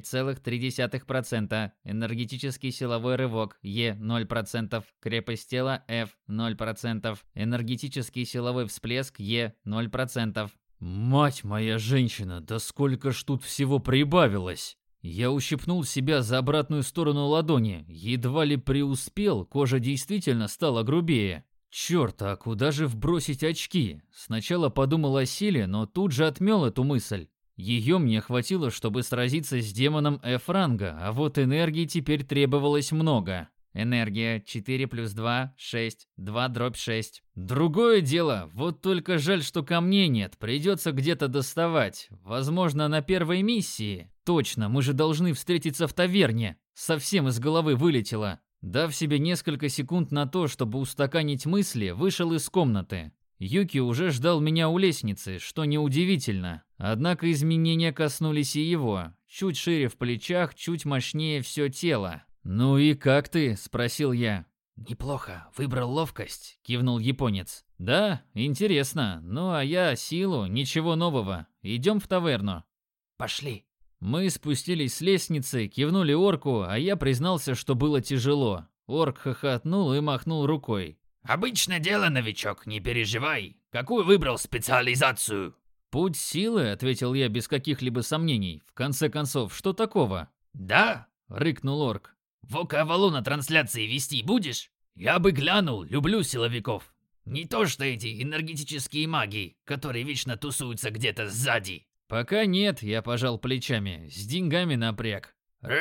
5,3%. Энергетический силовой рывок Е 0%. Крепость тела F 0%. Энергетический силовой всплеск Е 0%. Мать моя женщина, да сколько ж тут всего прибавилось! Я ущипнул себя за обратную сторону ладони, едва ли преуспел, кожа действительно стала грубее. Черт, а куда же вбросить очки? Сначала подумал о силе, но тут же отмел эту мысль. Ее мне хватило, чтобы сразиться с демоном F-ранга, а вот энергии теперь требовалось много. Энергия 4 плюс 2, 6, 2/6. Другое дело, вот только жаль, что камней нет, придется где-то доставать. Возможно, на первой миссии. Точно, мы же должны встретиться в таверне. Совсем из головы вылетело. Дав себе несколько секунд на то, чтобы устаканить мысли, вышел из комнаты. Юки уже ждал меня у лестницы, что неудивительно. Однако изменения коснулись и его. Чуть шире в плечах, чуть мощнее все тело. «Ну и как ты?» – спросил я. «Неплохо, выбрал ловкость», – кивнул японец. «Да, интересно. Ну а я силу, ничего нового. Идем в таверну». «Пошли». Мы спустились с лестницы, кивнули орку, а я признался, что было тяжело. Орк хохотнул и махнул рукой. «Обычное дело, новичок, не переживай. Какую выбрал специализацию?» «Путь силы», – ответил я без каких-либо сомнений. «В конце концов, что такого?» «Да?» – рыкнул орк. «В Око Авалона трансляции вести будешь? Я бы глянул, люблю силовиков. Не то что эти энергетические маги, которые вечно тусуются где-то сзади». «Пока нет», – я пожал плечами. «С деньгами напряг».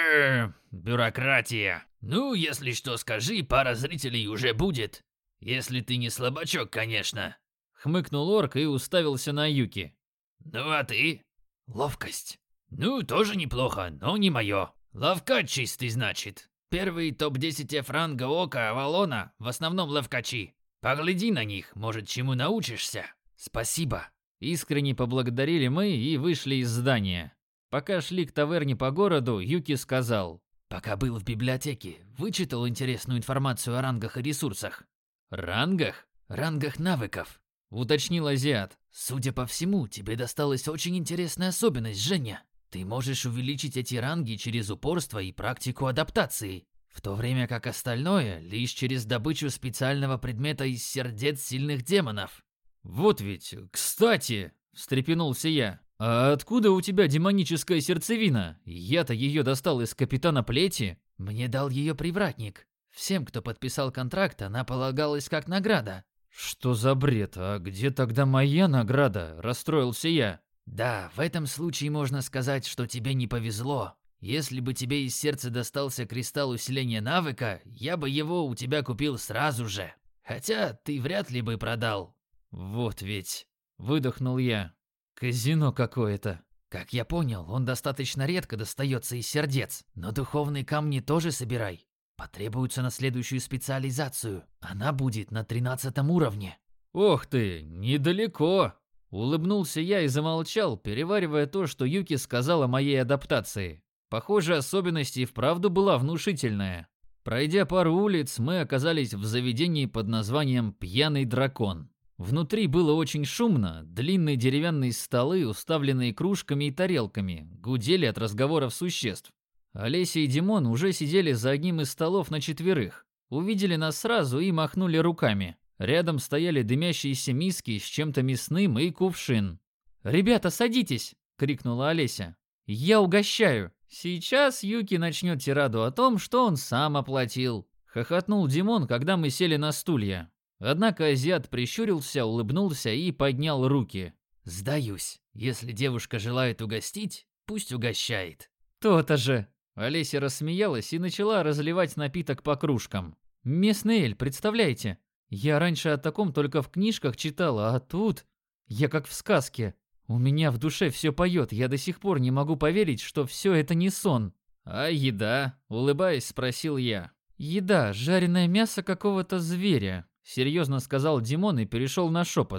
Бюрократия. Ну, если что, скажи, пара зрителей уже будет. Если ты не слабачок, конечно». Хмыкнул орк и уставился на Юки. «Ну а ты?» «Ловкость». «Ну, тоже неплохо, но не мое. Ловкач чистый, значит. Первый топ-10 F-ранга Ока Авалона в основном ловкачи. Погляди на них, может, чему научишься». «Спасибо». Искренне поблагодарили мы и вышли из здания. Пока шли к таверне по городу, Юки сказал. «Пока был в библиотеке, вычитал интересную информацию о рангах и ресурсах». «Рангах?» «Рангах навыков», — уточнил азиат. «Судя по всему, тебе досталась очень интересная особенность, Женя. Ты можешь увеличить эти ранги через упорство и практику адаптации, в то время как остальное лишь через добычу специального предмета из сердец сильных демонов». «Вот ведь, кстати», — встрепенулся я, — «а откуда у тебя демоническая сердцевина? Я-то ее достал из капитана Плети». «Мне дал ее привратник. Всем, кто подписал контракт, она полагалась как награда». «Что за бред? А где тогда моя награда?» – расстроился я. «Да, в этом случае можно сказать, что тебе не повезло. Если бы тебе из сердца достался кристалл усиления навыка, я бы его у тебя купил сразу же. Хотя ты вряд ли бы продал». «Вот ведь», – выдохнул я. «Казино какое-то». «Как я понял, он достаточно редко достается из сердец, но духовные камни тоже собирай. Потребуются на следующую специализацию. Она будет на 13 уровне». «Ох ты, недалеко!» Улыбнулся я и замолчал, переваривая то, что Юки сказала о моей адаптации. Похоже, особенность и вправду была внушительная. Пройдя пару улиц, мы оказались в заведении под названием «Пьяный дракон». Внутри было очень шумно, длинные деревянные столы, уставленные кружками и тарелками, гудели от разговоров существ. Олеся и Димон уже сидели за одним из столов на четверых. Увидели нас сразу и махнули руками. Рядом стояли дымящиеся миски с чем-то мясным и кувшин. «Ребята, садитесь!» – крикнула Олеся. «Я угощаю!» «Сейчас Юки начнет тираду о том, что он сам оплатил», – хохотнул Димон, когда мы сели на стулья. Однако азиат прищурился, улыбнулся и поднял руки. «Сдаюсь. Если девушка желает угостить, пусть угощает». «То-то же!» Олеся рассмеялась и начала разливать напиток по кружкам. «Местный эль, представляете? Я раньше о таком только в книжках читала, а тут... Я как в сказке. У меня в душе все поет, я до сих пор не могу поверить, что все это не сон». «А еда?» – улыбаясь, спросил я. «Еда, жареное мясо какого-то зверя», – серьезно сказал Димон и перешел на шепот.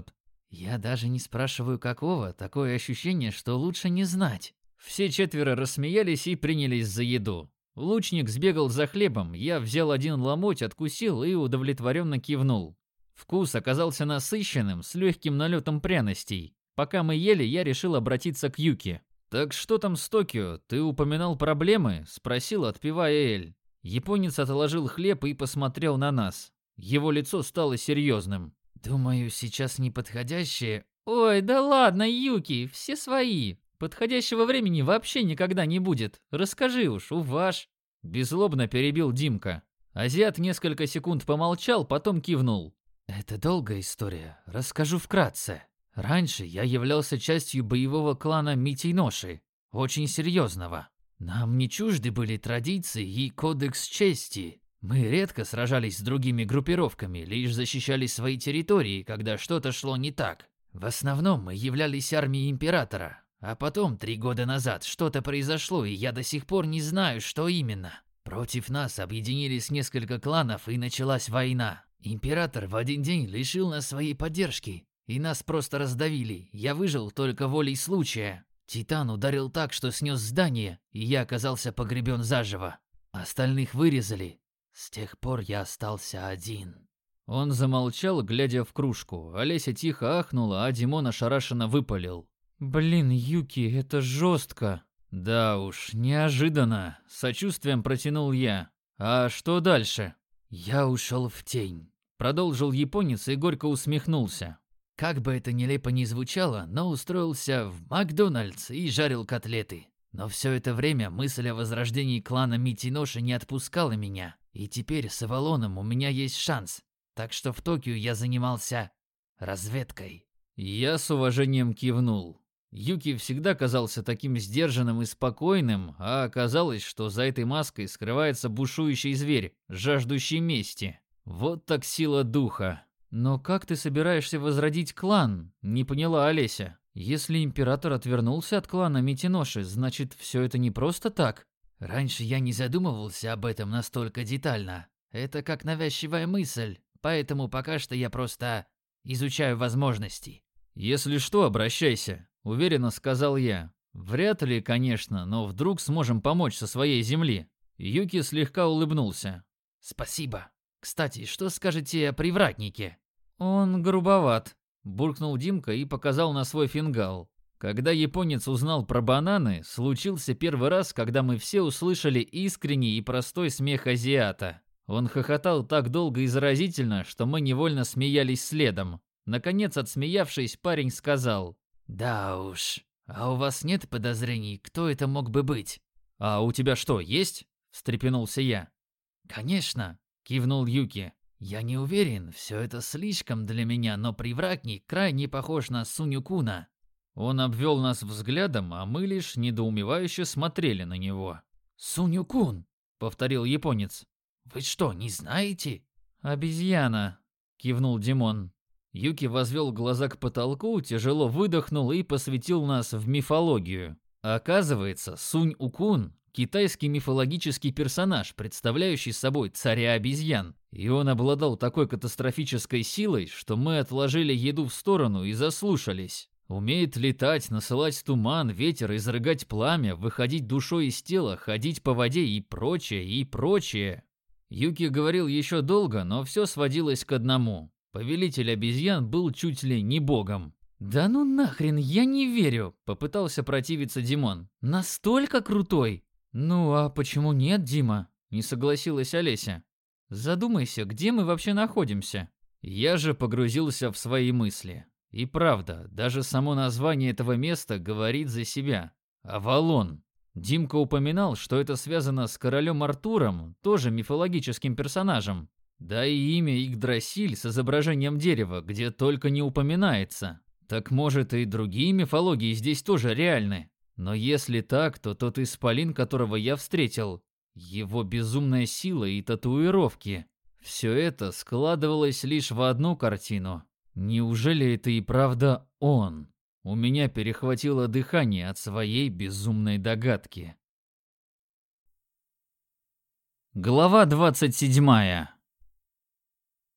Я даже не спрашиваю какого, такое ощущение, что лучше не знать. Все четверо рассмеялись и принялись за еду. Лучник сбегал за хлебом, я взял один ломоть, откусил и удовлетворенно кивнул. Вкус оказался насыщенным, с легким налетом пряностей. Пока мы ели, я решил обратиться к Юки. «Так что там с Токио? Ты упоминал проблемы?» – спросил, отпивая эль. Японец отложил хлеб и посмотрел на нас. Его лицо стало серьезным. «Думаю, сейчас неподходящее...» «Ой, да ладно, Юки, все свои. Подходящего времени вообще никогда не будет. Расскажи уж, уваж». Беззлобно перебил Димка. Азиат несколько секунд помолчал, потом кивнул. «Это долгая история. Расскажу вкратце. Раньше я являлся частью боевого клана Митиноши, очень серьезного. Нам не чужды были традиции и кодекс чести. Мы редко сражались с другими группировками, лишь защищали свои территории, когда что-то шло не так. В основном мы являлись армией императора. А потом, 3 года назад, что-то произошло, и я до сих пор не знаю, что именно. Против нас объединились несколько кланов, и началась война. Император в один день лишил нас своей поддержки, и нас просто раздавили. Я выжил только волей случая. Титан ударил так, что снес здание, и я оказался погребен заживо. Остальных вырезали. С тех пор я остался один». Он замолчал, глядя в кружку. Олеся тихо ахнула, а Димон ошарашенно выпалил. «Блин, Юки, это жестко». «Да уж, неожиданно», — сочувствием протянул я. «А что дальше?» «Я ушел в тень», — продолжил японец и горько усмехнулся. Как бы это нелепо ни звучало, но устроился в Макдональдс и жарил котлеты. Но все это время мысль о возрождении клана Митиноши не отпускала меня. И теперь с Авалоном у меня есть шанс. Так что в Токио я занимался разведкой. Я с уважением кивнул. Юки всегда казался таким сдержанным и спокойным, а оказалось, что за этой маской скрывается бушующий зверь, жаждущий мести. Вот так сила духа. «Но как ты собираешься возродить клан?» – не поняла Олеся. «Если император отвернулся от клана Митиноши, значит, все это не просто так?» «Раньше я не задумывался об этом настолько детально. Это как навязчивая мысль, поэтому пока что я просто изучаю возможности». «Если что, обращайся», – уверенно сказал я. «Вряд ли, конечно, но вдруг сможем помочь со своей земли». Юки слегка улыбнулся. «Спасибо. Кстати, что скажете о привратнике?» «Он грубоват», – буркнул Димка и показал на свой фингал. Когда японец узнал про бананы, случился первый раз, когда мы все услышали искренний и простой смех азиата. Он хохотал так долго и заразительно, что мы невольно смеялись следом. Наконец, отсмеявшись, парень сказал: «Да уж, а у вас нет подозрений, кто это мог бы быть?» «А у тебя что, есть?» – встрепенулся я. «Конечно», – кивнул Юки. «Я не уверен, все это слишком для меня, но привратник крайне похож на Суню-куна». Он обвел нас взглядом, а мы лишь недоумевающе смотрели на него. «Суню-кун», — повторил японец. «Вы что, не знаете?» «Обезьяна», — кивнул Димон. Юки возвел глаза к потолку, тяжело выдохнул и посвятил нас в мифологию. Оказывается, Сунь-укун – китайский мифологический персонаж, представляющий собой царя обезьян. И он обладал такой катастрофической силой, что мы отложили еду в сторону и заслушались. Умеет летать, насылать туман, ветер, изрыгать пламя, выходить душой из тела, ходить по воде и прочее, и прочее. Юки говорил еще долго, но все сводилось к одному. Повелитель обезьян был чуть ли не богом. «Да ну нахрен, я не верю!» – попытался противиться Димон. «Настолько крутой!» «Ну а почему нет, Дима?» – не согласилась Олеся. «Задумайся, где мы вообще находимся?» Я же погрузился в свои мысли. И правда, даже само название этого места говорит за себя. Авалон. Димка упоминал, что это связано с королем Артуром, тоже мифологическим персонажем. Да и имя Игдрасиль с изображением дерева, где только не упоминается. Так может и другие мифологии здесь тоже реальны. Но если так, то тот исполин, которого я встретил, его безумная сила и татуировки, все это складывалось лишь в одну картину. Неужели это и правда он? У меня перехватило дыхание от своей безумной догадки. Глава 27.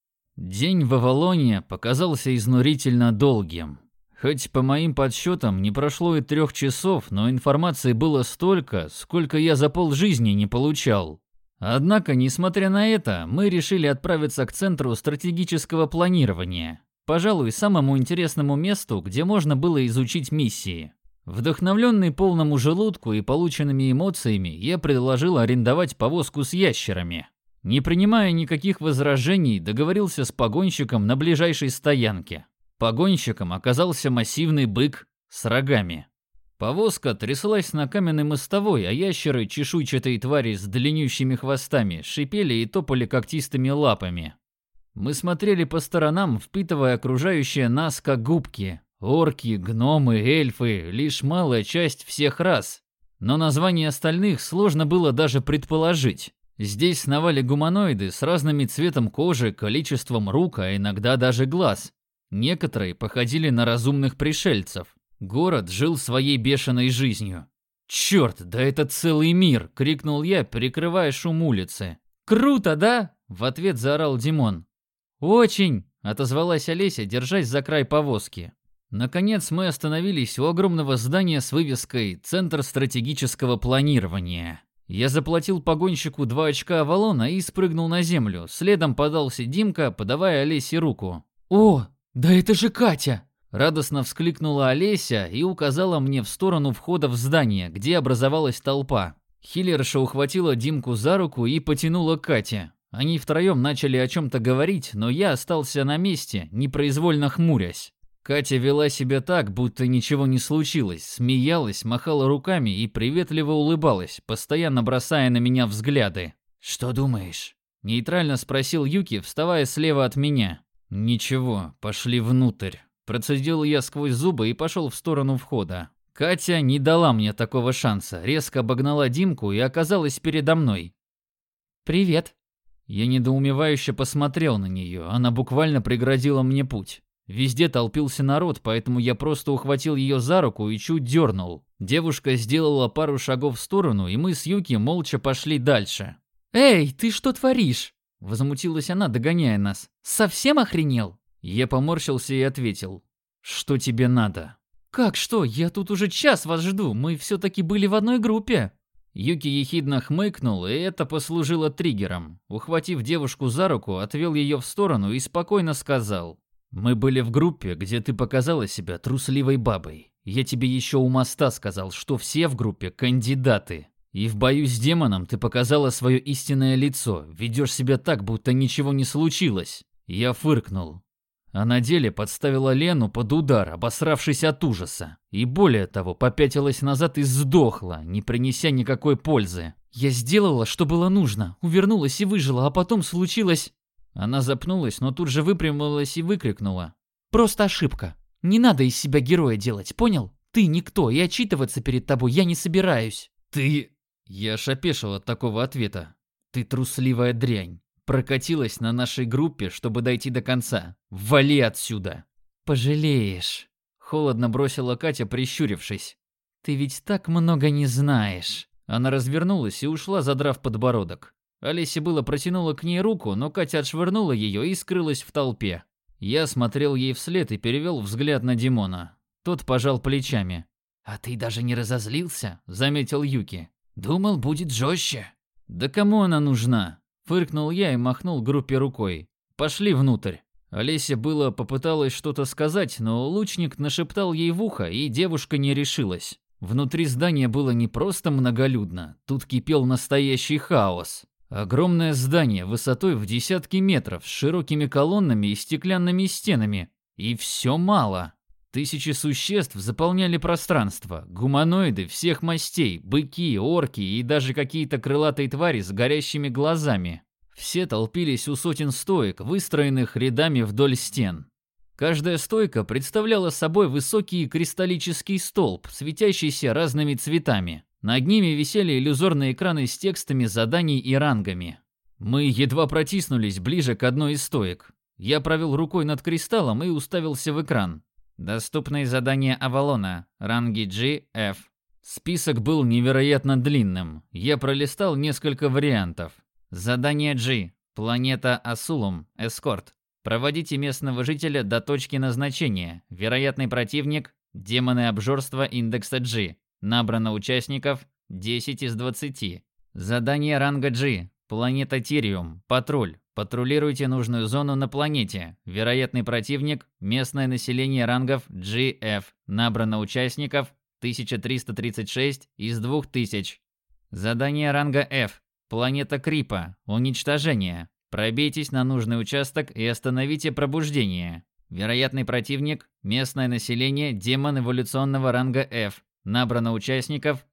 День в Авалоне показался изнурительно долгим. Хоть по моим подсчетам не прошло и 3 часов, но информации было столько, сколько я за полжизни не получал. Однако, несмотря на это, мы решили отправиться к Центру стратегического планирования. Пожалуй, самому интересному месту, где можно было изучить миссии. Вдохновленный полному желудку и полученными эмоциями, я предложил арендовать повозку с ящерами. Не принимая никаких возражений, договорился с погонщиком на ближайшей стоянке. Погонщиком оказался массивный бык с рогами. Повозка тряслась на каменной мостовой, а ящеры, чешуйчатые твари с длиннющими хвостами, шипели и топали когтистыми лапами. Мы смотрели по сторонам, впитывая окружающее нас как губки. Орки, гномы, эльфы – лишь малая часть всех рас. Но названия остальных сложно было даже предположить. Здесь сновали гуманоиды с разным цветом кожи, количеством рук, а иногда даже глаз. Некоторые походили на разумных пришельцев. Город жил своей бешеной жизнью. «Черт, да это целый мир!» – крикнул я, перекрывая шум улицы. «Круто, да?» – в ответ заорал Димон. «Очень!» – отозвалась Олеся, держась за край повозки. Наконец мы остановились у огромного здания с вывеской «Центр стратегического планирования». Я заплатил погонщику 2 очка Авалона и спрыгнул на землю. Следом подался Димка, подавая Олесе руку. «О, да это же Катя!» Радостно вскликнула Олеся и указала мне в сторону входа в здание, где образовалась толпа. Хиллерша ухватила Димку за руку и потянула к Кате. Они втроем начали о чем-то говорить, но я остался на месте, непроизвольно хмурясь. Катя вела себя так, будто ничего не случилось, смеялась, махала руками и приветливо улыбалась, постоянно бросая на меня взгляды. «Что думаешь?» – нейтрально спросил Юки, вставая слева от меня. «Ничего, пошли внутрь». Процедил я сквозь зубы и пошел в сторону входа. Катя не дала мне такого шанса, резко обогнала Димку и оказалась передо мной. «Привет». Я недоумевающе посмотрел на нее, она буквально преградила мне путь. Везде толпился народ, поэтому я просто ухватил ее за руку и чуть дернул. Девушка сделала пару шагов в сторону, и мы с Юки молча пошли дальше. «Эй, ты что творишь?» – возмутилась она, догоняя нас. «Совсем охренел?» Я поморщился и ответил. «Что тебе надо?» «Как что? Я тут уже час вас жду, мы все-таки были в одной группе». Юки ехидно хмыкнул, и это послужило триггером. Ухватив девушку за руку, отвел ее в сторону и спокойно сказал. «Мы были в группе, где ты показала себя трусливой бабой. Я тебе еще у моста сказал, что все в группе кандидаты. И в бою с демоном ты показала свое истинное лицо, ведешь себя так, будто ничего не случилось». Я фыркнул. А на деле подставила Лену под удар, обосравшись от ужаса. И более того, попятилась назад и сдохла, не принеся никакой пользы. «Я сделала, что было нужно, увернулась и выжила, а потом случилось...» Она запнулась, но тут же выпрямилась и выкрикнула. «Просто ошибка. Не надо из себя героя делать, понял? Ты никто, и отчитываться перед тобой я не собираюсь». «Ты...» Я аж опешил от такого ответа. «Ты трусливая дрянь. Прокатилась на нашей группе, чтобы дойти до конца. Вали отсюда!» «Пожалеешь», — холодно бросила Катя, прищурившись. «Ты ведь так много не знаешь». Она развернулась и ушла, задрав подбородок. Олеся было протянула к ней руку, но Катя отшвырнула ее и скрылась в толпе. Я смотрел ей вслед и перевел взгляд на Димона. Тот пожал плечами. «А ты даже не разозлился?» – заметил Юки. «Думал, будет жестче». «Да кому она нужна?» – фыркнул я и махнул группе рукой. «Пошли внутрь». Олеся было попыталась что-то сказать, но лучник нашептал ей в ухо, и девушка не решилась. Внутри здания было не просто многолюдно, тут кипел настоящий хаос. Огромное здание высотой в десятки метров с широкими колоннами и стеклянными стенами. И все мало. Тысячи существ заполняли пространство. Гуманоиды всех мастей, быки, орки и даже какие-то крылатые твари с горящими глазами. Все толпились у сотен стоек, выстроенных рядами вдоль стен. Каждая стойка представляла собой высокий кристаллический столб, светящийся разными цветами. Над ними висели иллюзорные экраны с текстами заданий и рангами. Мы едва протиснулись ближе к одной из стоек. Я провел рукой над кристаллом и уставился в экран. Доступные задания Авалона. Ранги G, F. Список был невероятно длинным. Я пролистал несколько вариантов. Задание G. Планета Асулум. Эскорт. Проводите местного жителя до точки назначения. Вероятный противник – демоны обжорства индекса G. Набрано участников 10 из 20. Задание ранга G. Планета Тириум. Патруль. Патрулируйте нужную зону на планете. Вероятный противник – местное население рангов GF. Набрано участников 1336 из 2000. Задание ранга F. Планета Крипа. Уничтожение. Пробейтесь на нужный участок и остановите пробуждение. Вероятный противник – местное население демон эволюционного ранга F. Набрано участников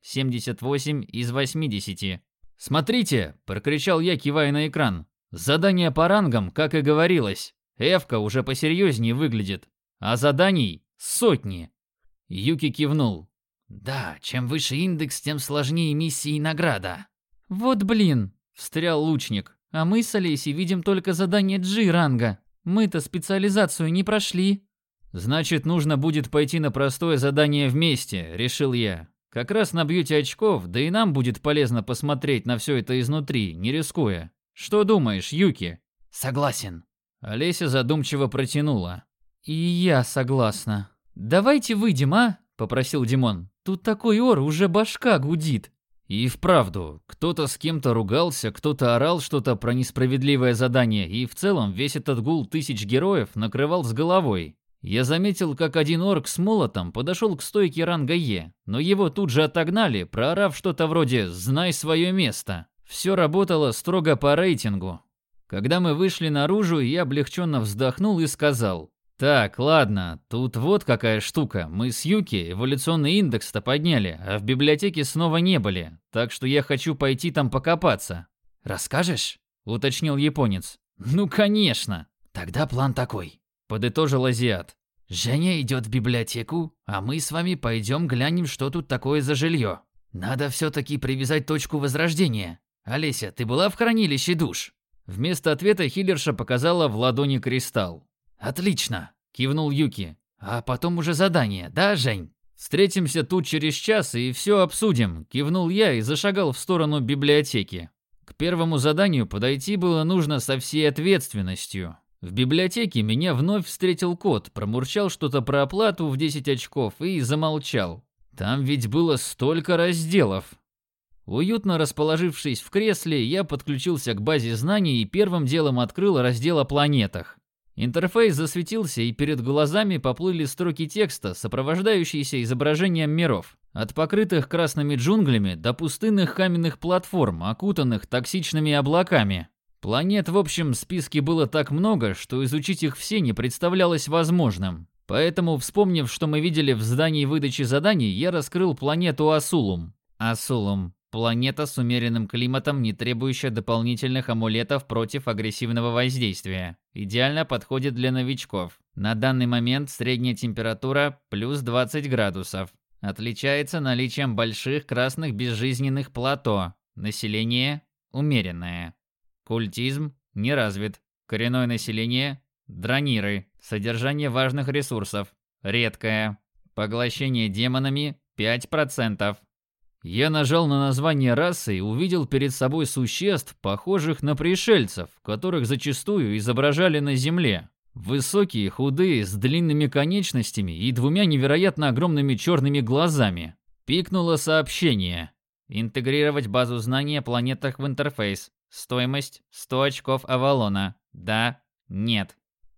78 из 80. «Смотрите!» – прокричал я, кивая на экран. «Задание по рангам, как и говорилось. Эвка уже посерьезнее выглядит. А заданий – сотни!» Юки кивнул. «Да, чем выше индекс, тем сложнее миссии и награда». «Вот блин!» – встрял лучник. «А мы с Олесей видим только задание G-ранга. Мы-то специализацию не прошли». «Значит, нужно будет пойти на простое задание вместе», – решил я. «Как раз набьете очков, да и нам будет полезно посмотреть на все это изнутри, не рискуя. Что думаешь, Юки?» Согласен. Олеся задумчиво протянула. «И я согласна. Давайте выйдем, а?» – попросил Димон. «Тут такой ор, уже башка гудит». И вправду, кто-то с кем-то ругался, кто-то орал что-то про несправедливое задание, и в целом весь этот гул тысяч героев накрывал с головой. Я заметил, как один орк с молотом подошел к стойке ранга Е, но его тут же отогнали, проорав что-то вроде «Знай свое место». Все работало строго по рейтингу. Когда мы вышли наружу, я облегченно вздохнул и сказал: «Так, ладно, тут вот какая штука. Мы с Юки эволюционный индекс-то подняли, а в библиотеке снова не были, так что я хочу пойти там покопаться». «Расскажешь?» – уточнил японец. «Ну, конечно!» «Тогда план такой», – подытожил азиат. «Женя идет в библиотеку, а мы с вами пойдем глянем, что тут такое за жилье. Надо все-таки привязать точку возрождения. Олеся, ты была в хранилище душ?» Вместо ответа хиллерша показала в ладони кристалл. «Отлично!» – кивнул Юки. «А потом уже задание, да, Жень?» «Встретимся тут через час и все обсудим», – кивнул я и зашагал в сторону библиотеки. К первому заданию подойти было нужно со всей ответственностью. В библиотеке меня вновь встретил кот, промурчал что-то про оплату в 10 очков и замолчал. Там ведь было столько разделов. Уютно расположившись в кресле, я подключился к базе знаний и первым делом открыл раздел о планетах. Интерфейс засветился, и перед глазами поплыли строки текста, сопровождающиеся изображением миров. От покрытых красными джунглями до пустынных каменных платформ, окутанных токсичными облаками. Планет в общем списке было так много, что изучить их все не представлялось возможным. Поэтому, вспомнив, что мы видели в здании выдачи заданий, я раскрыл планету Асулум. Асулум. Планета с умеренным климатом, не требующая дополнительных амулетов против агрессивного воздействия. Идеально подходит для новичков. На данный момент средняя температура плюс 20 градусов. Отличается наличием больших красных безжизненных плато. Население умеренное. Культизм не развит. Коренное население дрониры. Содержание важных ресурсов редкое. Поглощение демонами 5%. Я нажал на название расы и увидел перед собой существ, похожих на пришельцев, которых зачастую изображали на Земле. Высокие, худые, с длинными конечностями и двумя невероятно огромными черными глазами. Пикнуло сообщение. Интегрировать базу знаний о планетах в интерфейс. Стоимость 100 очков Авалона. Да, нет.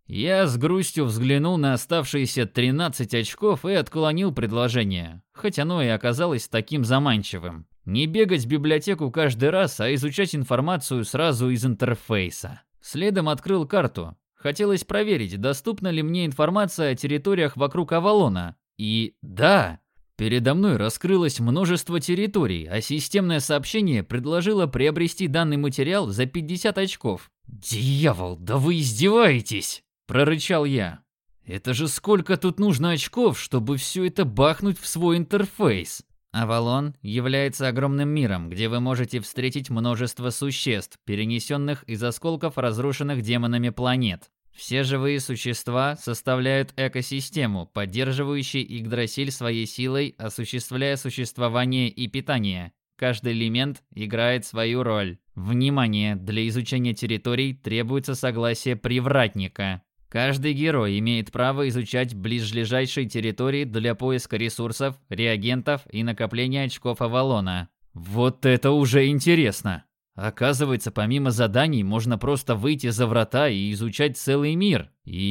Я с грустью взглянул на оставшиеся 13 очков и отклонил предложение, хоть оно и оказалось таким заманчивым. Не бегать в библиотеку каждый раз, а изучать информацию сразу из интерфейса. Следом открыл карту. Хотелось проверить, доступна ли мне информация о территориях вокруг Авалона. И да, передо мной раскрылось множество территорий, а системное сообщение предложило приобрести данный материал за 50 очков. «Дьявол, да вы издеваетесь!» – прорычал я. «Это же сколько тут нужно очков, чтобы все это бахнуть в свой интерфейс?» Авалон является огромным миром, где вы можете встретить множество существ, перенесенных из осколков разрушенных демонами планет. Все живые существа составляют экосистему, поддерживающую Игдрасиль своей силой, осуществляя существование и питание. каждый элемент играет свою роль. Внимание! Для изучения территорий требуется согласие привратника. Каждый герой имеет право изучать близлежащие территории для поиска ресурсов, реагентов и накопления очков Авалона. Вот это уже интересно. Оказывается, помимо заданий можно просто выйти за врата и изучать целый мир.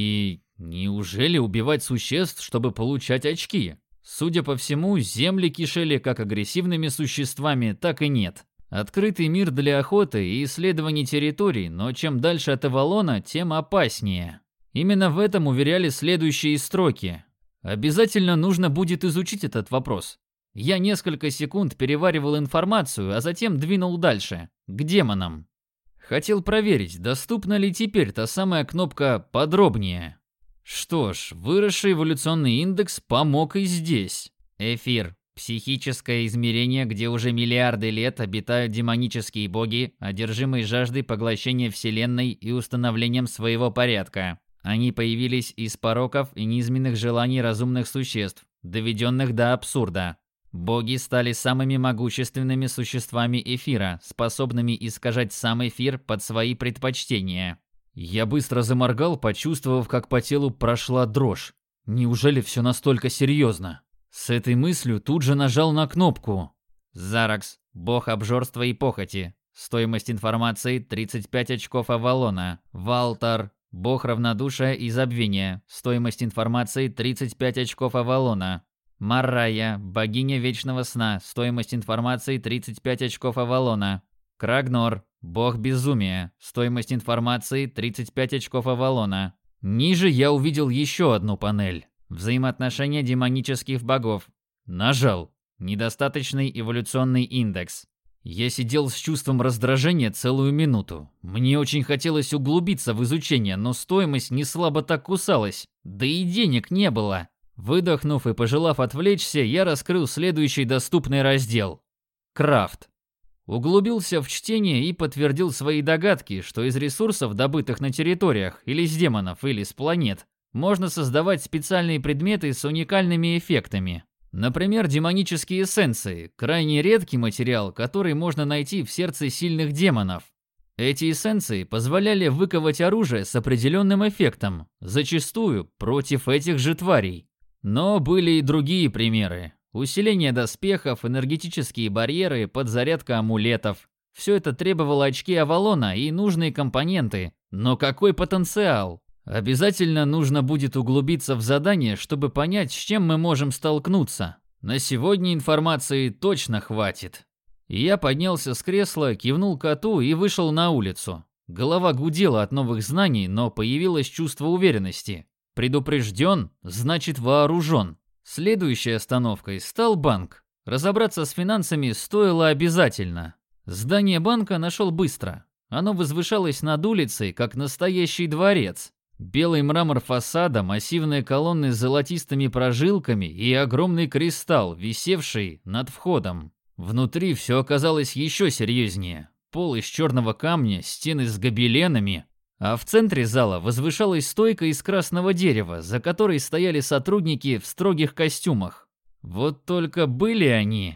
И неужели убивать существ, чтобы получать очки? Судя по всему, земли кишели как агрессивными существами, так и нет. Открытый мир для охоты и исследований территорий, но чем дальше от Авалона, тем опаснее. Именно в этом уверяли следующие строки. Обязательно нужно будет изучить этот вопрос. Я несколько секунд переваривал информацию, а затем двинул дальше, к демонам. Хотел проверить, доступна ли теперь та самая кнопка «Подробнее». Что ж, выросший эволюционный индекс помог и здесь. Эфир. Психическое измерение, где уже миллиарды лет обитают демонические боги, одержимые жаждой поглощения Вселенной и установлением своего порядка. Они появились из пороков и низменных желаний разумных существ, доведенных до абсурда. Боги стали самыми могущественными существами эфира, способными искажать сам эфир под свои предпочтения. Я быстро заморгал, почувствовав, как по телу прошла дрожь. Неужели все настолько серьезно? С этой мыслью тут же нажал на кнопку. Заракс, бог обжорства и похоти. Стоимость информации 35 очков Авалона. Валтар, бог равнодушия и забвения. Стоимость информации 35 очков Авалона. Маррая, богиня вечного сна. Стоимость информации 35 очков Авалона. Крагнор, бог безумия. Стоимость информации 35 очков Авалона. Ниже я увидел еще одну панель. Взаимоотношения демонических богов. Нажал. Недостаточный эволюционный индекс. Я сидел с чувством раздражения целую минуту. Мне очень хотелось углубиться в изучение, но стоимость не слабо так кусалась. Да и денег не было. Выдохнув и пожелав отвлечься, я раскрыл следующий доступный раздел. Крафт. Углубился в чтение и подтвердил свои догадки, что из ресурсов, добытых на территориях, или с демонов, или с планет, можно создавать специальные предметы с уникальными эффектами. Например, демонические эссенции – крайне редкий материал, который можно найти в сердце сильных демонов. Эти эссенции позволяли выковать оружие с определенным эффектом, зачастую против этих же тварей. Но были и другие примеры. Усиление доспехов, энергетические барьеры, подзарядка амулетов. Все это требовало очки Авалона и нужные компоненты. Но какой потенциал? Обязательно нужно будет углубиться в задание, чтобы понять, с чем мы можем столкнуться. На сегодня информации точно хватит. Я поднялся с кресла, кивнул коту и вышел на улицу. Голова гудела от новых знаний, но появилось чувство уверенности. Предупрежден, значит вооружен. Следующей остановкой стал банк. Разобраться с финансами стоило обязательно. Здание банка нашел быстро. Оно возвышалось над улицей, как настоящий дворец. Белый мрамор фасада, массивные колонны с золотистыми прожилками и огромный кристалл, висевший над входом. Внутри все оказалось еще серьезнее. Пол из черного камня, стены с гобеленами, а в центре зала возвышалась стойка из красного дерева, за которой стояли сотрудники в строгих костюмах. Вот только были они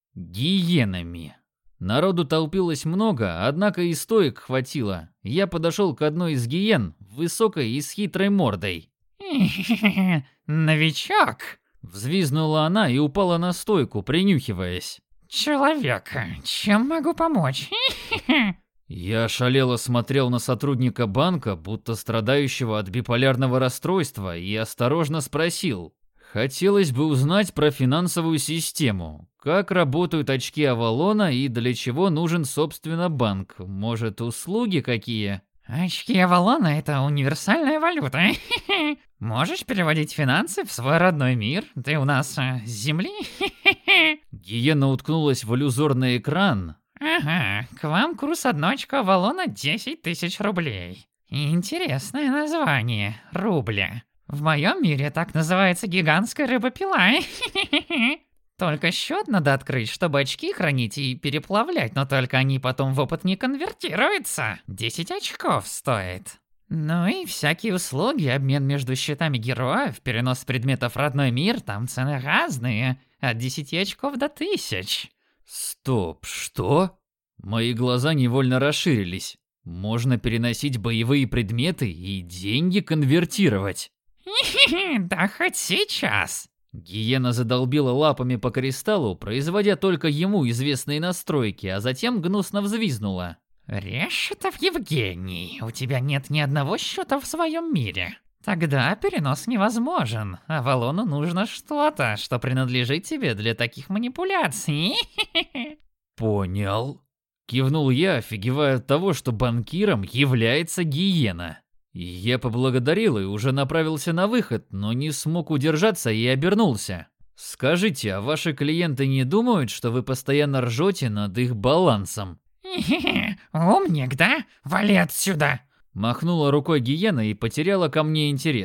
гиенами. Народу толпилось много, однако и стоек хватило. Я подошел к одной из гиен, высокой и с хитрой мордой. «Новичок!» Взвизгнула она и упала на стойку, принюхиваясь. «Человек, чем могу помочь?» Я ошалело смотрел на сотрудника банка, будто страдающего от биполярного расстройства, и осторожно спросил. Хотелось бы узнать про финансовую систему. Как работают очки Авалона и для чего нужен, собственно, банк? Может, услуги какие? «Очки Авалона — это универсальная валюта. Можешь переводить финансы в свой родной мир? Ты у нас с Земли?» Гиена уткнулась в иллюзорный экран. «Ага, к вам курс одной очка Авалона 10 тысяч рублей. Интересное название — рубля. В моем мире так называется гигантская рыбопила. Только счет надо открыть, чтобы очки хранить и переплавлять, но только они потом в опыт не конвертируются. 10 очков стоит. Ну и всякие услуги, обмен между счетами героев, перенос предметов в родной мир, там цены разные, от 10 очков до 1000. Стоп, что? Мои глаза невольно расширились. Можно переносить боевые предметы и деньги конвертировать. Да хоть сейчас. Гиена задолбила лапами по кристаллу, производя только ему известные настройки, а затем гнусно взвизгнула. Решетов Евгений, у тебя нет ни одного счета в своем мире. Тогда перенос невозможен, а Валону нужно что-то, что принадлежит тебе для таких манипуляций. Понял. Кивнул я, офигевая от того, что банкиром является Гиена. Я поблагодарил и уже направился на выход, но не смог удержаться и обернулся. Скажите, а ваши клиенты не думают, что вы постоянно ржете над их балансом? Умник, да? Вали отсюда. Махнула рукой Гиена и потеряла ко мне интерес.